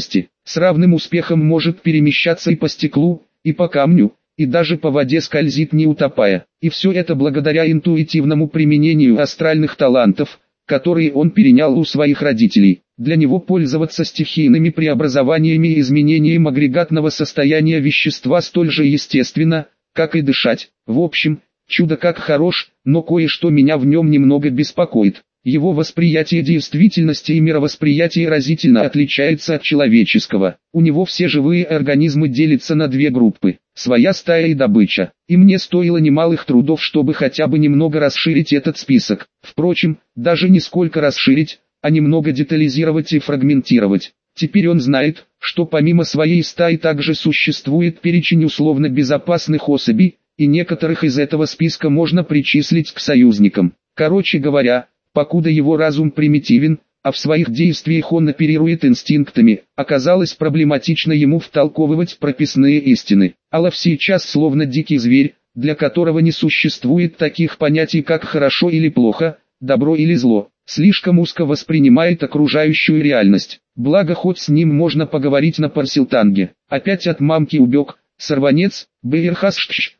с равным успехом может перемещаться и по стеклу, и по камню, и даже по воде скользит не утопая. И все это благодаря интуитивному применению астральных талантов, которые он перенял у своих родителей. Для него пользоваться стихийными преобразованиями и изменением агрегатного состояния вещества столь же естественно, как и дышать. В общем, чудо как хорош, но кое-что меня в нем немного беспокоит. Его восприятие действительности и мировосприятие разительно отличается от человеческого. У него все живые организмы делятся на две группы: своя стая и добыча. И мне стоило немалых трудов, чтобы хотя бы немного расширить этот список. Впрочем, даже не сколько расширить, а немного детализировать и фрагментировать. Теперь он знает, что помимо своей стаи также существует перечень условно безопасных особей, и некоторых из этого списка можно причислить к союзникам. Короче говоря, покуда его разум примитивен, а в своих действиях он оперирует инстинктами, оказалось проблематично ему втолковывать прописные истины. Алав сейчас словно дикий зверь, для которого не существует таких понятий, как хорошо или плохо, добро или зло. Слишком узко воспринимает окружающую реальность. Благо хоть с ним можно поговорить на парсилтанге. Опять от мамки убег, сорванец, бэрхасшш,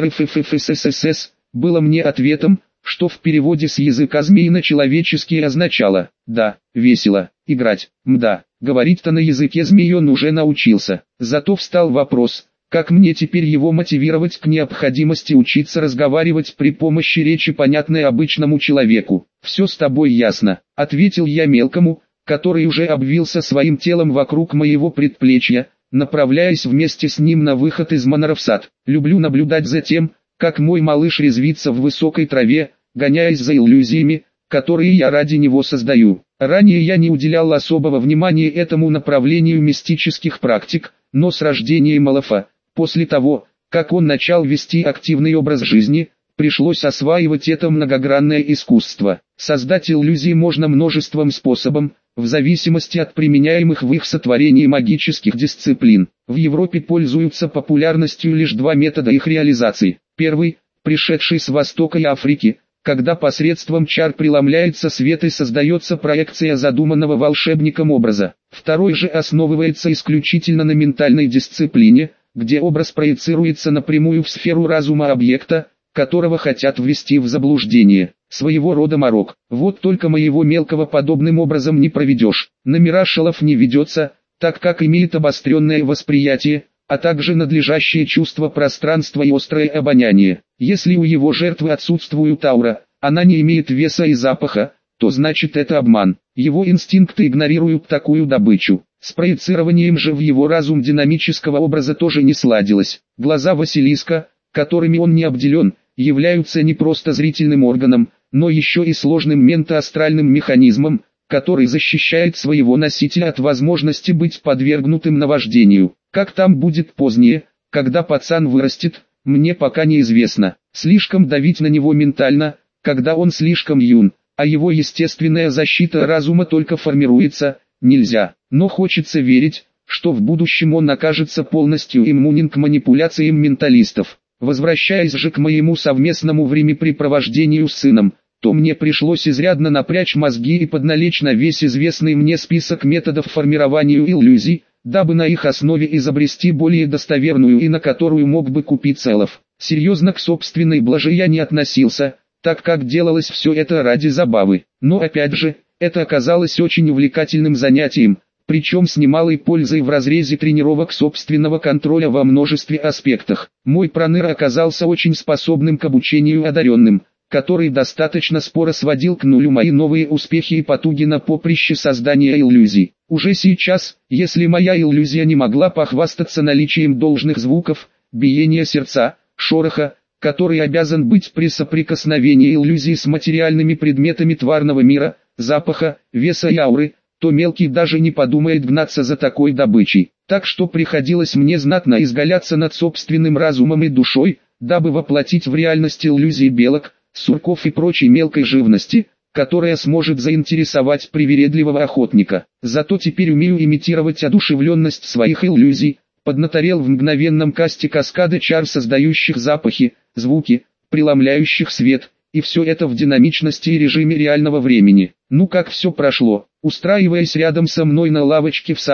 пэрфффссс, было мне ответом, что в переводе с языка змеи на человеческий означало «да, весело, играть, мда». Говорить-то на языке змеи он уже научился. Зато встал вопрос, как мне теперь его мотивировать к необходимости учиться разговаривать при помощи речи, понятной обычному человеку. «Все с тобой ясно», — ответил я мелкому, который уже обвился своим телом вокруг моего предплечья, направляясь вместе с ним на выход из Манора в сад. Люблю наблюдать за тем, как мой малыш резвится в высокой траве, гоняясь за иллюзиями, которые я ради него создаю. Ранее я не уделял особого внимания этому направлению мистических практик, но с рождением Алафа, после того, как он начал вести активный образ жизни, пришлось осваивать это многогранное искусство. Создать иллюзии можно множеством способов, в зависимости от применяемых в их сотворении магических дисциплин. В Европе пользуются популярностью лишь два метода их реализации. Первый, пришедший с Востока и Африки, когда посредством чар преломляется свет и создается проекция задуманного волшебником образа. Второй же основывается исключительно на ментальной дисциплине, где образ проецируется напрямую в сферу разума объекта, которого хотят ввести в заблуждение. Своего рода морок. Вот только моего мелкого подобным образом не проведешь. На мираж Алаф не ведется, так как имеет обостренное восприятие, а также надлежащее чувство пространства и острое обоняние. Если у его жертвы отсутствует аура, она не имеет веса и запаха, то значит это обман. Его инстинкты игнорируют такую добычу. С проецированием же в его разум динамического образа тоже не сладилось. Глаза Василиска, которыми он не обделен, являются не просто зрительным органом, но еще и сложным ментоастральным механизмом, который защищает своего носителя от возможности быть подвергнутым наваждению. Как там будет позднее, когда пацан вырастет, мне пока неизвестно. Слишком давить на него ментально, когда он слишком юн, а его естественная защита разума только формируется, нельзя. Но хочется верить, что в будущем он окажется полностью иммунен к манипуляциям менталистов. Возвращаясь же к моему совместному времяпрепровождению с сыном, то мне пришлось изрядно напрячь мозги и подналечь на весь известный мне список методов формирования иллюзий, дабы на их основе изобрести более достоверную и на которую мог бы купиться Алаф. Серьезно к собственной блаже я не относился, так как делалось все это ради забавы. Но опять же, это оказалось очень увлекательным занятием, причем с немалой пользой в разрезе тренировок собственного контроля во множестве аспектах. Мой проныр оказался очень способным к обучению одаренным, который достаточно споро сводил к нулю мои новые успехи и потуги на поприще создания иллюзий. Уже сейчас, если моя иллюзия не могла похвастаться наличием должных звуков, биения сердца, шороха, который обязан быть при соприкосновении иллюзии с материальными предметами тварного мира, запаха, веса и ауры, то мелкий даже не подумает гнаться за такой добычей. Так что приходилось мне знатно изгаляться над собственным разумом и душой, дабы воплотить в реальность иллюзии белок, сурков и прочей мелкой живности, которая сможет заинтересовать привередливого охотника. Зато теперь умею имитировать одушевленность своих иллюзий, поднаторел в мгновенном касте каскады чар, создающих запахи, звуки, преломляющих свет, и все это в динамичности и режиме реального времени. Ну как все прошло? Устраиваясь рядом со мной на лавочке в саду,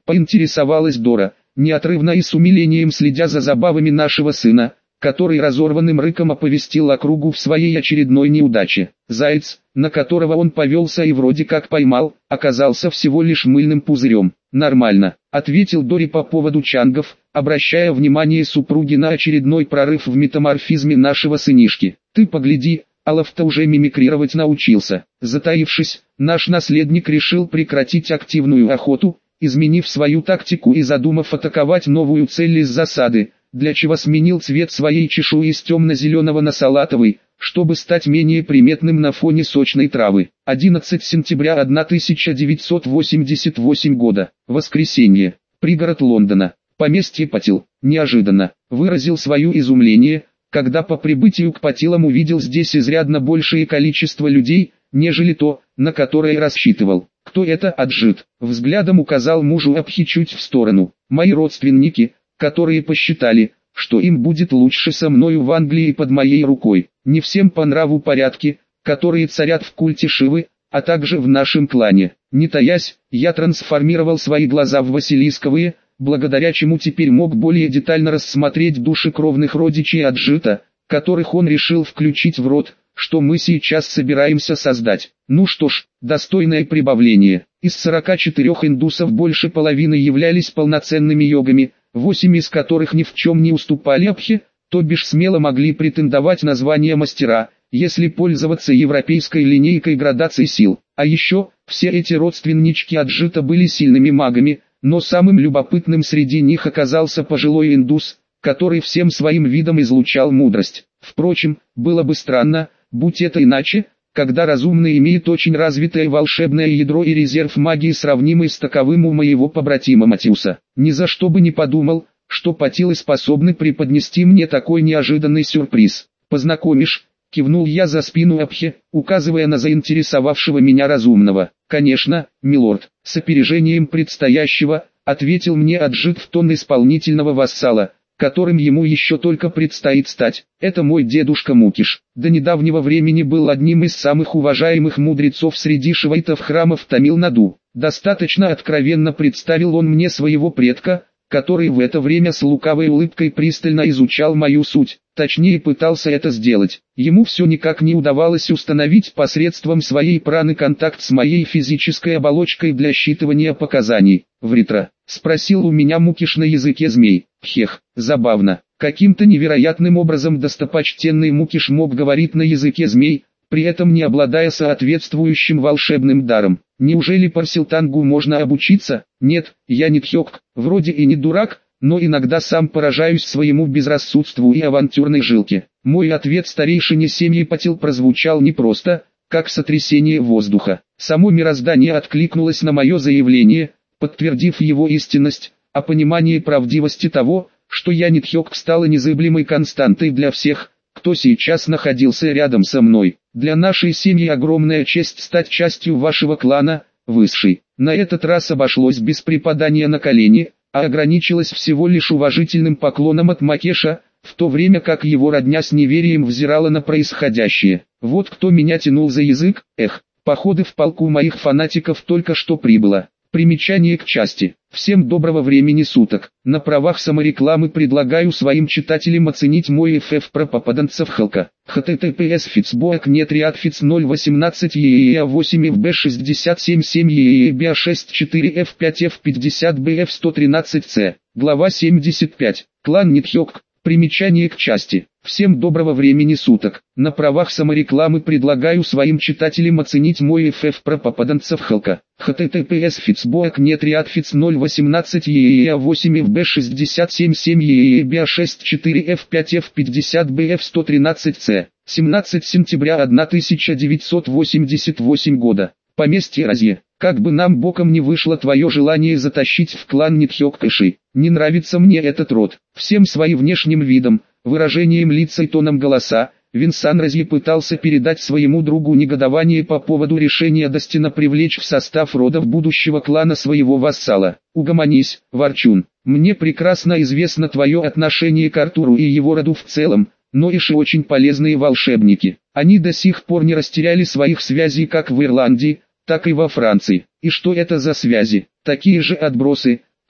Поинтересовалась Дора, неотрывно и с умилением следя за забавами нашего сына, который разорванным рыком оповестил округу в своей очередной неудаче. Заяц, на которого он повелся и вроде как поймал, оказался всего лишь мыльным пузырем. «Нормально», — ответил Дори по поводу чангов, обращая внимание супруги на очередной прорыв в метаморфизме нашего сынишки. «Ты погляди, Алов-то уже мимикрировать научился». Затаившись, наш наследник решил прекратить активную охоту, изменив свою тактику и задумав атаковать новую цель из засады, для чего сменил цвет своей чешуи с темно-зеленого на салатовый, чтобы стать менее приметным на фоне сочной травы. одиннадцатого сентября тысяча девятьсот восемьдесят восьмого года. Воскресенье. Пригород Лондона. Поместье Патил. Неожиданно выразил свое изумление, когда по прибытию к Патилам увидел здесь изрядно большее количество людей, нежели то, на которое рассчитывал. «Кто это, Аджит?» Взглядом указал мужу Абхи чуть в сторону. «Мои родственники, которые посчитали, что им будет лучше со мною в Англии под моей рукой. Не всем по нраву порядки, которые царят в культе Шивы, а также в нашем клане». Не таясь, я трансформировал свои глаза в василисковые, благодаря чему теперь мог более детально рассмотреть души кровных родичей Аджита, которых он решил включить в род, что мы сейчас собираемся создать. Ну что ж, достойное прибавление. Из сорока четырёх индусов больше половины являлись полноценными йогами, восемь из которых ни в чем не уступали Абхе, то бишь смело могли претендовать на звание мастера, если пользоваться европейской линейкой градаций сил. А еще, все эти родственнички Аджита были сильными магами, но самым любопытным среди них оказался пожилой индус, который всем своим видом излучал мудрость. Впрочем, было бы странно, будь это иначе, когда разумный имеет очень развитое волшебное ядро и резерв магии, сравнимый с таковым у моего побратима Матиуса. Ни за что бы не подумал, что Патилы способны преподнести мне такой неожиданный сюрприз. «Познакомишь?» — кивнул я за спину Абхе, указывая на заинтересовавшего меня разумного. «Конечно, милорд», — с опережением предстоящего, ответил мне Аджит в тон исполнительного вассала, которым ему еще только предстоит стать. «Это мой дедушка Мукиш. До недавнего времени был одним из самых уважаемых мудрецов среди шивайтов храма в Тамил-Наду. Достаточно откровенно представил он мне своего предка, который в это время с лукавой улыбкой пристально изучал мою суть, точнее пытался это сделать. Ему все никак не удавалось установить посредством своей праны контакт с моей физической оболочкой для считывания показаний. «Вритра?» — спросил у меня Мукиш на языке змей. Хех, забавно. Каким-то невероятным образом достопочтенный Мукиш мог говорить на языке змей, при этом не обладая соответствующим волшебным даром. Неужели Парсилтангу можно обучиться? Нет, я не тхёк, вроде и не дурак, но иногда сам поражаюсь своему безрассудству и авантюрной жилке. Мой ответ старейшине семьи Патил прозвучал не просто, как сотрясение воздуха. Само мироздание откликнулось на мое заявление, подтвердив его истинность, а понимание правдивости того, что я не тхёк, стало незыблемой константой для всех, кто сейчас находился рядом со мной. Для нашей семьи огромная честь стать частью вашего клана, Высший. На этот раз обошлось без припадания на колени, а ограничилось всего лишь уважительным поклоном от Макеша, в то время как его родня с неверием взирала на происходящее. Вот кто меня тянул за язык, эх, походы в полку моих фанатиков только что прибыло. Примечание к части. Всем доброго времени суток. На правах саморекламы предлагаю своим читателям оценить мой эф эф про попаданцев Халка. https фицбоек нет риадфиц ноль восемнадцать ееа восемь эф бэ шестьдесят семь семь ееа бэ шесть четыре эф пять эф пятьдесят бэ эф сто тринадцать цэ. Глава семьдесят пять. Клан Нитхёк. Примечание к части. Всем доброго времени суток. На правах саморекламы предлагаю своим читателям оценить мой эф эф про попаданцев Халка. https фицбоек нет риадфиц ноль восемнадцать ееа восемь эф бэ шестьдесят семь семь ееа бэ шесть четыре эф пять эф пятьдесят бэ эф сто тринадцать цэ. семнадцатого сентября тысяча девятьсот восемьдесят восьмого года. Поместье Разье. Как бы нам боком не вышло твое желание затащить в клан Нитхёк Кэши. Не нравится мне этот род. Всем своим внешним видом, выражением лица и тоном голоса, Винсан Разье пытался передать своему другу негодование по поводу решения Дастина привлечь в состав родов будущего клана своего вассала. Угомонись, ворчун. Мне прекрасно известно твое отношение к Артуру и его роду в целом, но Иши очень полезные волшебники. Они до сих пор не растеряли своих связей как в Ирландии, так и во Франции. И что это за связи? Такие же отбросы,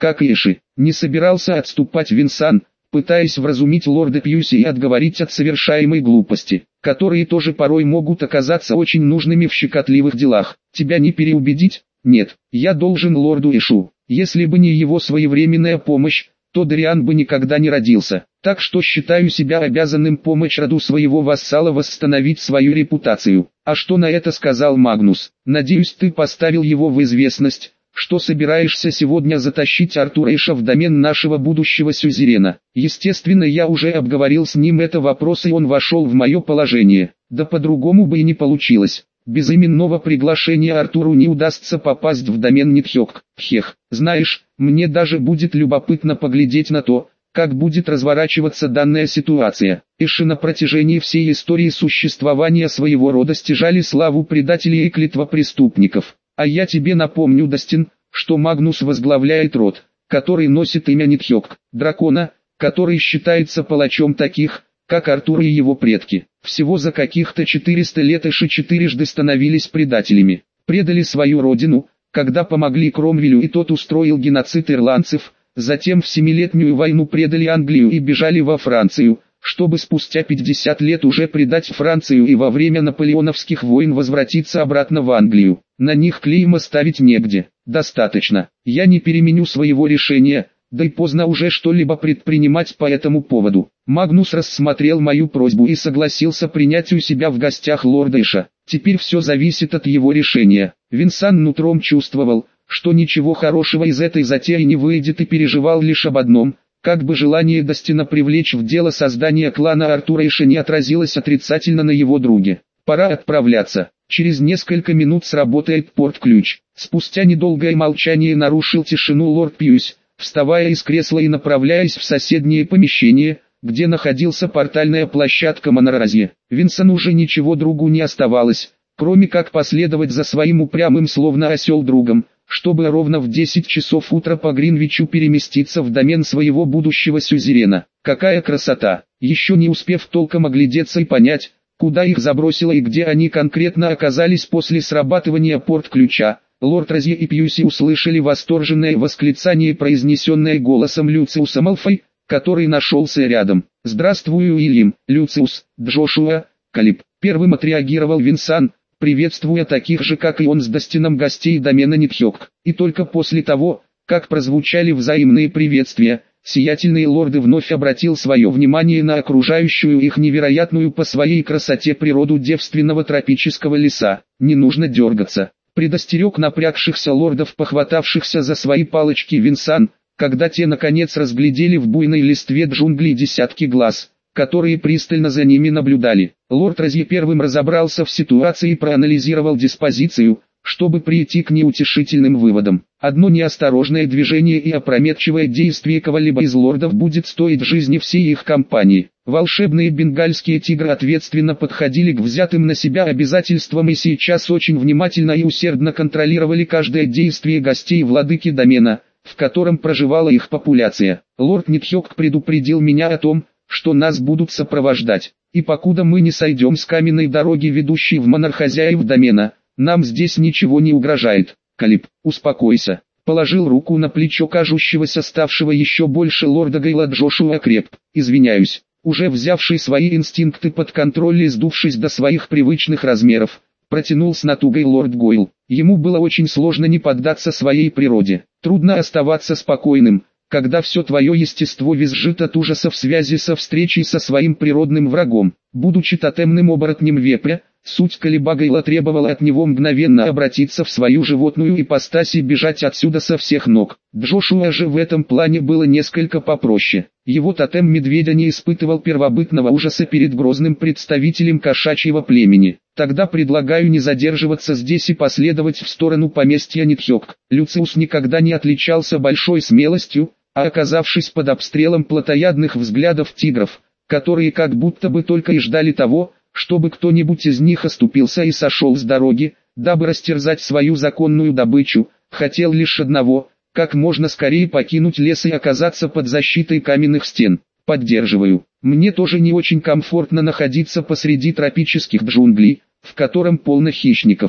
как и Эши. Не собирался отступать Винсан, пытаясь вразумить лорда Пьюси и отговорить от совершаемой глупости, которые тоже порой могут оказаться очень нужными в щекотливых делах. Тебя не переубедить? Нет, я должен лорду Эшу. Если бы не его своевременная помощь, то Дариан бы никогда не родился. Так что считаю себя обязанным помочь роду своего вассала восстановить свою репутацию. А что на это сказал Магнус? Надеюсь, ты поставил его в известность, что собираешься сегодня затащить Артура Эша в домен нашего будущего сюзерена. Естественно, я уже обговорил с ним это вопрос, и он вошел в мое положение. Да по-другому бы и не получилось. Без именного приглашения Артуру не удастся попасть в домен Нитхёк. Хех, знаешь, мне даже будет любопытно поглядеть на то, как будет разворачиваться данная ситуация. Эши на протяжении всей истории существования своего рода стяжали славу предателей и клятвопреступников. А я тебе напомню, Дастин, что Магнус возглавляет род, который носит имя Нитхёк, дракона, который считается палачом таких, как Артур и его предки. Всего за каких-то четыреста лет Эши четырежды становились предателями. Предали свою родину, когда помогли Кромвелю и тот устроил геноцид ирландцев, затем в Семилетнюю войну предали Англию и бежали во Францию, чтобы спустя пятьдесят лет уже предать Францию и во время наполеоновских войн возвратиться обратно в Англию. На них клейма ставить негде. Достаточно. Я не переменю своего решения, да и поздно уже что-либо предпринимать по этому поводу. Магнус рассмотрел мою просьбу и согласился принять у себя в гостях лорда Эша. Теперь все зависит от его решения. Винсан нутром чувствовал, что ничего хорошего из этой затеи не выйдет, и переживал лишь об одном: как бы желание Дастина привлечь в дело создания клана Артура Эша не отразилось отрицательно на его друге. Пора отправляться. Через несколько минут сработает порт-ключ. Спустя недолгое молчание нарушил тишину лорд Пьюсь, вставая из кресла и направляясь в соседнее помещение, где находился портальная площадка Монорразье. Винсану уже ничего другу не оставалось, кроме как последовать за своим упрямым словно осел другом, чтобы ровно в десять часов утра по Гринвичу переместиться в домен своего будущего сюзерена. Какая красота! Еще не успев толком оглядеться и понять, куда их забросило и где они конкретно оказались после срабатывания порт-ключа, лорд Розье и Пьюси услышали восторженное восклицание, произнесенное голосом Люциуса Малфой, который нашелся рядом. «Здравствуй, Уильям, Люциус, Джошуа, Калиб!» Первым отреагировал Винсан, приветствуя таких же, как и он, с Дастином гостей домена Нитхёк. И только после того, как прозвучали взаимные приветствия, сиятельный лорд вновь обратил свое внимание на окружающую их невероятную по своей красоте природу девственного тропического леса. «Не нужно дергаться», предостерег напрягшихся лордов, похватавшихся за свои палочки, Винсан, когда те наконец разглядели в буйной листве джунглей десятки глаз, которые пристально за ними наблюдали. Лорд Розье первым разобрался в ситуации и проанализировал диспозицию, чтобы прийти к неутешительным выводам. Одно неосторожное движение и опрометчивое действие кого-либо из лордов будет стоить жизни всей их компании. Волшебные бенгальские тигры ответственно подходили к взятым на себя обязательствам и сейчас очень внимательно и усердно контролировали каждое действие гостей владыки домена, в котором проживала их популяция. Лорд Нитхёк предупредил меня о том, что нас будут сопровождать, и покуда мы не сойдем с каменной дороги, ведущей в Монархозяев домена, нам здесь ничего не угрожает. Калиб, успокойся. Положил руку на плечо кажущегося ставшего еще больше лорда Гейла Джошуа Креп. Извиняюсь. Уже взявший свои инстинкты под контроль и сдувшись до своих привычных размеров, протянул с натугой лорд Гойл. Ему было очень сложно не поддаться своей природе. Трудно оставаться спокойным, когда все твое естество визжит от ужаса в связи со встречей со своим природным врагом. Будучи тотемным оборотнем вепря, суть Калиба Гейла требовала от него мгновенно обратиться в свою животную ипостась и бежать отсюда со всех ног. Джошуа же в этом плане было несколько попроще. Его тотем медведя не испытывал первобытного ужаса перед грозным представителем кошачьего племени. Тогда предлагаю не задерживаться здесь и последовать в сторону поместья Нитхёк. Люциус никогда не отличался большой смелостью, а оказавшись под обстрелом плотоядных взглядов тигров, которые как будто бы только и ждали того, чтобы кто-нибудь из них оступился и сошел с дороги, дабы растерзать свою законную добычу, хотел лишь одного: как можно скорее покинуть лес и оказаться под защитой каменных стен. Поддерживаю. Мне тоже не очень комфортно находиться посреди тропических джунглей, в котором полно хищников.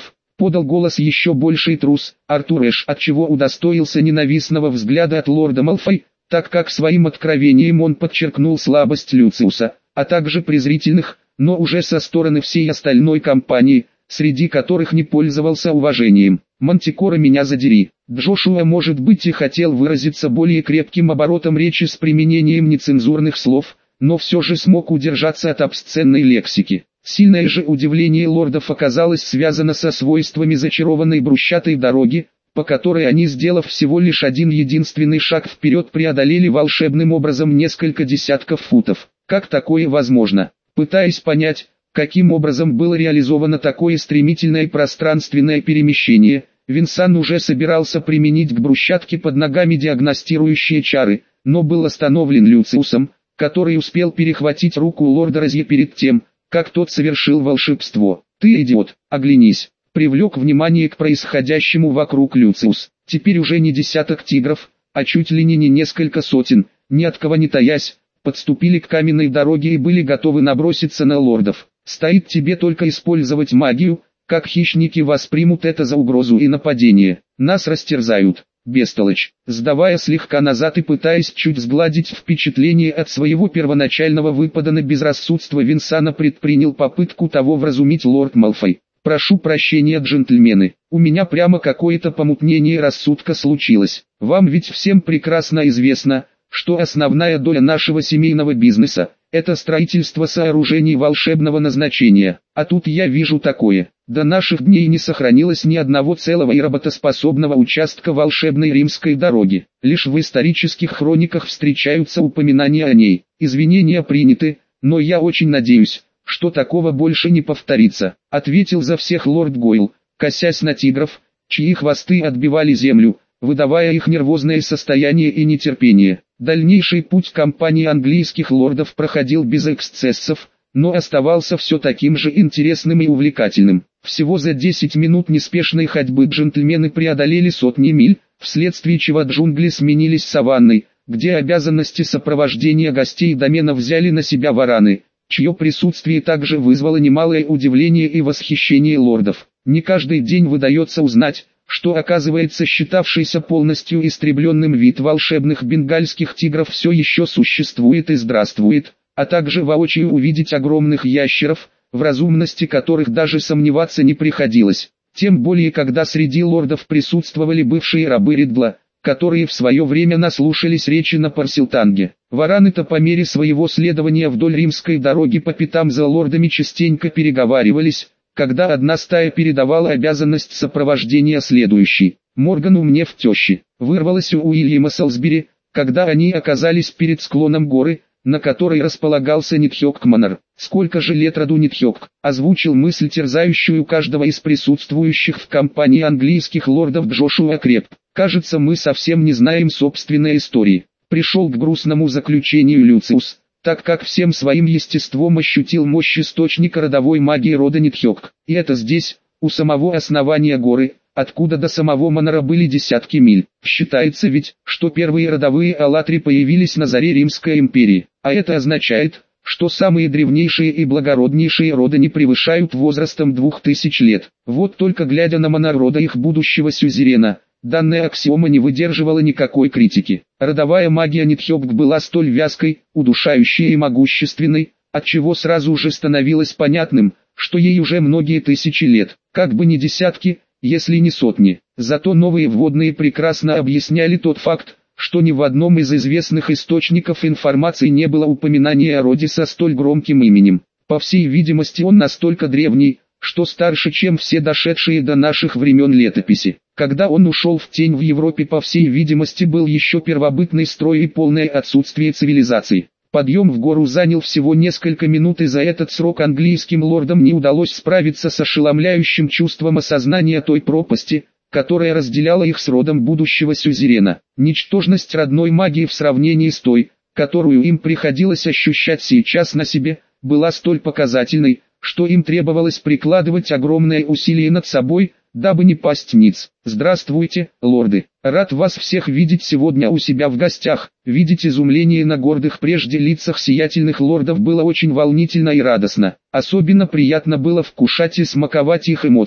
подал голос еще больший трус, Артур Эш, отчего удостоился ненавистного взгляда от лорда Малфой, так как своим откровением он подчеркнул слабость Люциуса, а также презрительных, но уже со стороны всей остальной компании, среди которых не пользовался уважением. «Мантикора, меня задери». Джошуа, может быть, и хотел выразиться более крепким оборотом речи с применением нецензурных слов, но все же смог удержаться от обсценной лексики. Сильное же удивление лордов оказалось связано со свойствами зачарованной брусчатой дороги, по которой они, сделав всего лишь один единственный шаг вперед, преодолели волшебным образом несколько десятков футов. Как такое возможно? Пытаясь понять, каким образом было реализовано такое стремительное пространственное перемещение, Винсан уже собирался применить к брусчатке под ногами диагностирующие чары, но был остановлен Люциусом, который успел перехватить руку лорда Розье перед тем, как тот совершил волшебство. «Ты идиот, оглянись!» Привлек внимание к происходящему вокруг Люциус. Теперь уже не десяток тигров, а чуть ли не несколько сотен, ни от кого не таясь, подступили к каменной дороге и были готовы наброситься на лордов. «Стоит тебе только использовать магию, как хищники воспримут это за угрозу и нападение. Нас растерзают». Бестолочь, сдавая слегка назад и пытаясь чуть сгладить впечатление от своего первоначального выпада на безрассудство Винсана, предпринял попытку того вразумить лорд Малфой. «Прошу прощения, джентльмены, у меня прямо какое-то помутнение рассудка случилось. Вам ведь всем прекрасно известно, что основная доля нашего семейного бизнеса – это строительство сооружений волшебного назначения. А тут я вижу такое. До наших дней не сохранилось ни одного целого и работоспособного участка волшебной римской дороги. Лишь в исторических хрониках встречаются упоминания о ней. Извинения приняты, но я очень надеюсь, что такого больше не повторится», — ответил за всех лорд Гойл, косясь на тигров, чьи хвосты отбивали землю, выдавая их нервозное состояние и нетерпение. Дальнейший путь компании английских лордов проходил без эксцессов, но оставался все таким же интересным и увлекательным. Всего за десять минут неспешной ходьбы джентльмены преодолели сотни миль, вследствие чего джунгли сменились саванной, где обязанности сопровождения гостей домена взяли на себя вараны, чье присутствие также вызвало немалое удивление и восхищение лордов. Не каждый день выдается узнать, что, оказывается, считавшийся полностью истребленным вид волшебных бенгальских тигров все еще существует и здравствует, а также воочию увидеть огромных ящеров, в разумности которых даже сомневаться не приходилось. Тем более, когда среди лордов присутствовали бывшие рабы Ридла, которые в свое время наслушались речи на Парсилтанге. Вараны-то по мере своего следования вдоль римской дороги по пятам за лордами частенько переговаривались, когда одна стая передавала обязанность сопровождения следующей. Моргану мне в тещи, вырвалось у Уильяма Солсбери, когда они оказались перед склоном горы, на которой располагался Нитхёк Манор. «Сколько же лет роду Нитхёк?» озвучил мысль, терзающую каждого из присутствующих в компании английских лордов Джошуа Крепп. «Кажется, мы совсем не знаем собственной истории», пришел к грустному заключению Люциус, так как всем своим естеством ощутил мощь источника родовой магии рода Нитхёк. И это здесь, у самого основания горы, откуда до самого Манора были десятки миль. Считается ведь, что первые родовые аллатри появились на заре Римской империи, а это означает, что самые древнейшие и благороднейшие роды не превышают возрастом двух тысяч лет. Вот только глядя на Манор рода их будущего сюзерена, данная аксиома не выдерживала никакой критики. Родовая магия Нитхёк была столь вязкой, удушающей и могущественной, отчего сразу же становилось понятным, что ей уже многие тысячи лет, как бы не десятки, если не сотни. Зато новые вводные прекрасно объясняли тот факт, что ни в одном из известных источников информации не было упоминания о роде со столь громким именем. По всей видимости, он настолько древний, что старше, чем все дошедшие до наших времен летописи. Когда он ушел в тень в Европе, по всей видимости, был еще первобытный строй и полное отсутствие цивилизации. Подъем в гору занял всего несколько минут, и за этот срок английским лордам не удалось справиться с ошеломляющим чувством осознания той пропасти, которая разделяла их с родом будущего сюзерена. Ничтожность родной магии в сравнении с той, которую им приходилось ощущать сейчас на себе, была столь показательной, что им требовалось прикладывать огромное усилие над собой, дабы не пасть ниц. «Здравствуйте, лорды! Рад вас всех видеть сегодня у себя в гостях». Видеть изумление на гордых прежде лицах сиятельных лордов было очень волнительно и радостно. Особенно приятно было вкушать и смаковать их эмоции,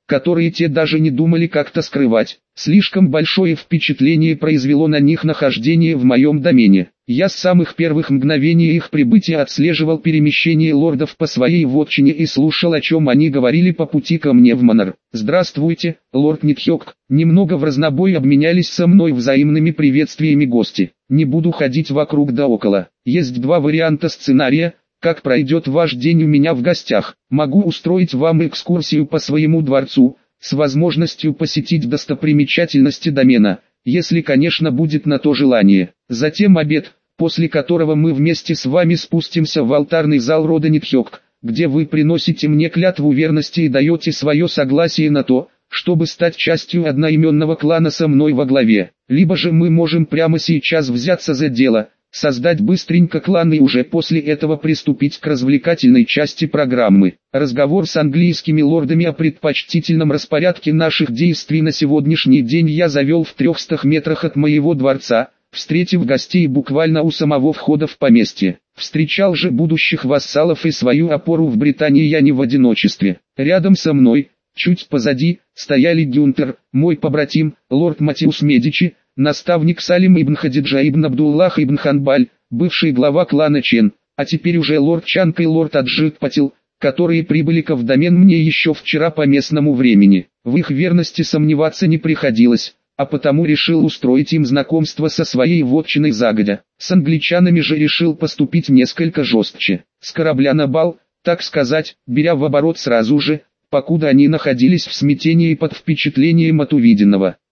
которые те даже не думали как-то скрывать. Слишком большое впечатление произвело на них нахождение в моем домене. Я с самых первых мгновений их прибытия отслеживал перемещение лордов по своей вотчине и слушал, о чем они говорили по пути ко мне в Манор. «Здравствуйте, лорд Нитхёк». Немного в разнобой обменялись со мной взаимными приветствиями гости. Не буду ходить вокруг да около. Есть два варианта сценария. Как пройдет ваш день у меня в гостях. Могу устроить вам экскурсию по своему дворцу, с возможностью посетить достопримечательности домена, если, конечно, будет на то желание. Затем обед, после которого мы вместе с вами спустимся в алтарный зал рода Нитхёк, где вы приносите мне клятву верности и даете свое согласие на то, чтобы стать частью одноименного клана со мной во главе. Либо же мы можем прямо сейчас взяться за дело, создать быстренько клан и уже после этого приступить к развлекательной части программы. Разговор с английскими лордами о предпочтительном распорядке наших действий на сегодняшний день я завел в трехстах метрах от моего дворца, встретив гостей буквально у самого входа в поместье. Встречал же будущих вассалов и свою опору в Британии я не в одиночестве. Рядом со мной, чуть позади, стояли Гюнтер, мой побратим, лорд Матиус Медичи, наставник Салим ибн Хадиджа ибн Абдуллах ибн Ханбаль, бывший глава клана Чен, а теперь уже лорд Чанг и лорд Аджит Патил, которые прибыли в домен мне еще вчера по местному времени. В их верности сомневаться не приходилось, а потому решил устроить им знакомство со своей вотчиной загодя. С англичанами же решил поступить несколько жестче. С корабля на бал, так сказать, беря в оборот сразу же, покуда они находились в смятении под впечатлением от увиденного.